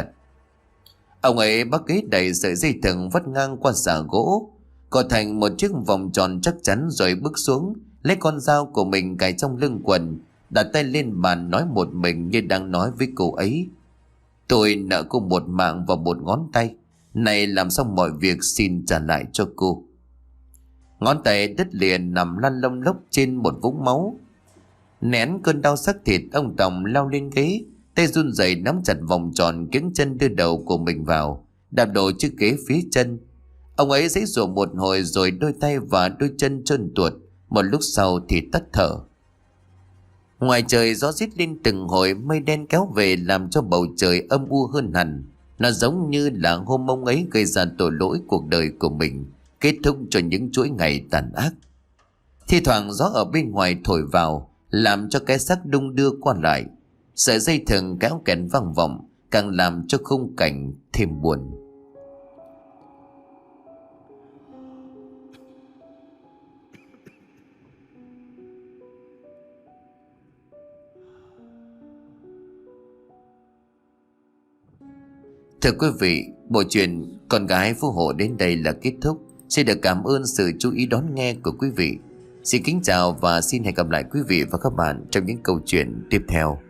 Ông ấy bắt ghế đầy sợi dây thừng vắt ngang qua xà gỗ, cột thành một chiếc vòng tròn chắc chắn, rồi bước xuống lấy con dao của mình cài trong lưng quần, đặt tay lên bàn nói một mình như đang nói với cô ấy: Tôi nợ cô một mạng và một ngón tay, này làm xong mọi việc xin trả lại cho cô. Ngón tay đứt liền nằm lăn lông lốc trên một vũng máu. Nén cơn đau xác thịt, ông Tòng lao lên ghế, tay run rẩy nắm chặt vòng tròn, kiếng chân đưa đầu của mình vào, đạp đổ chiếc ghế phía chân. Ông ấy giãy giụa một hồi rồi đôi tay và đôi chân trơn tuột, một lúc sau thì tắt thở. Ngoài trời gió rít lên từng hồi, mây đen kéo về làm cho bầu trời âm u hơn hẳn. Nó giống như là hôm ông ấy gây ra tội lỗi cuộc đời của mình, kết thúc cho những chuỗi ngày tàn ác. Thi thoảng gió ở bên ngoài thổi vào, làm cho cái xác đung đưa qua lại. Sợi dây thừng kéo kẹt vang vọng, càng làm cho khung cảnh thêm buồn. Thưa quý vị, bộ truyện Con gái phú hộ đến đây là kết thúc. Xin được cảm ơn sự chú ý đón nghe của quý vị. Xin kính chào và xin hẹn gặp lại quý vị và các bạn trong những câu chuyện tiếp theo.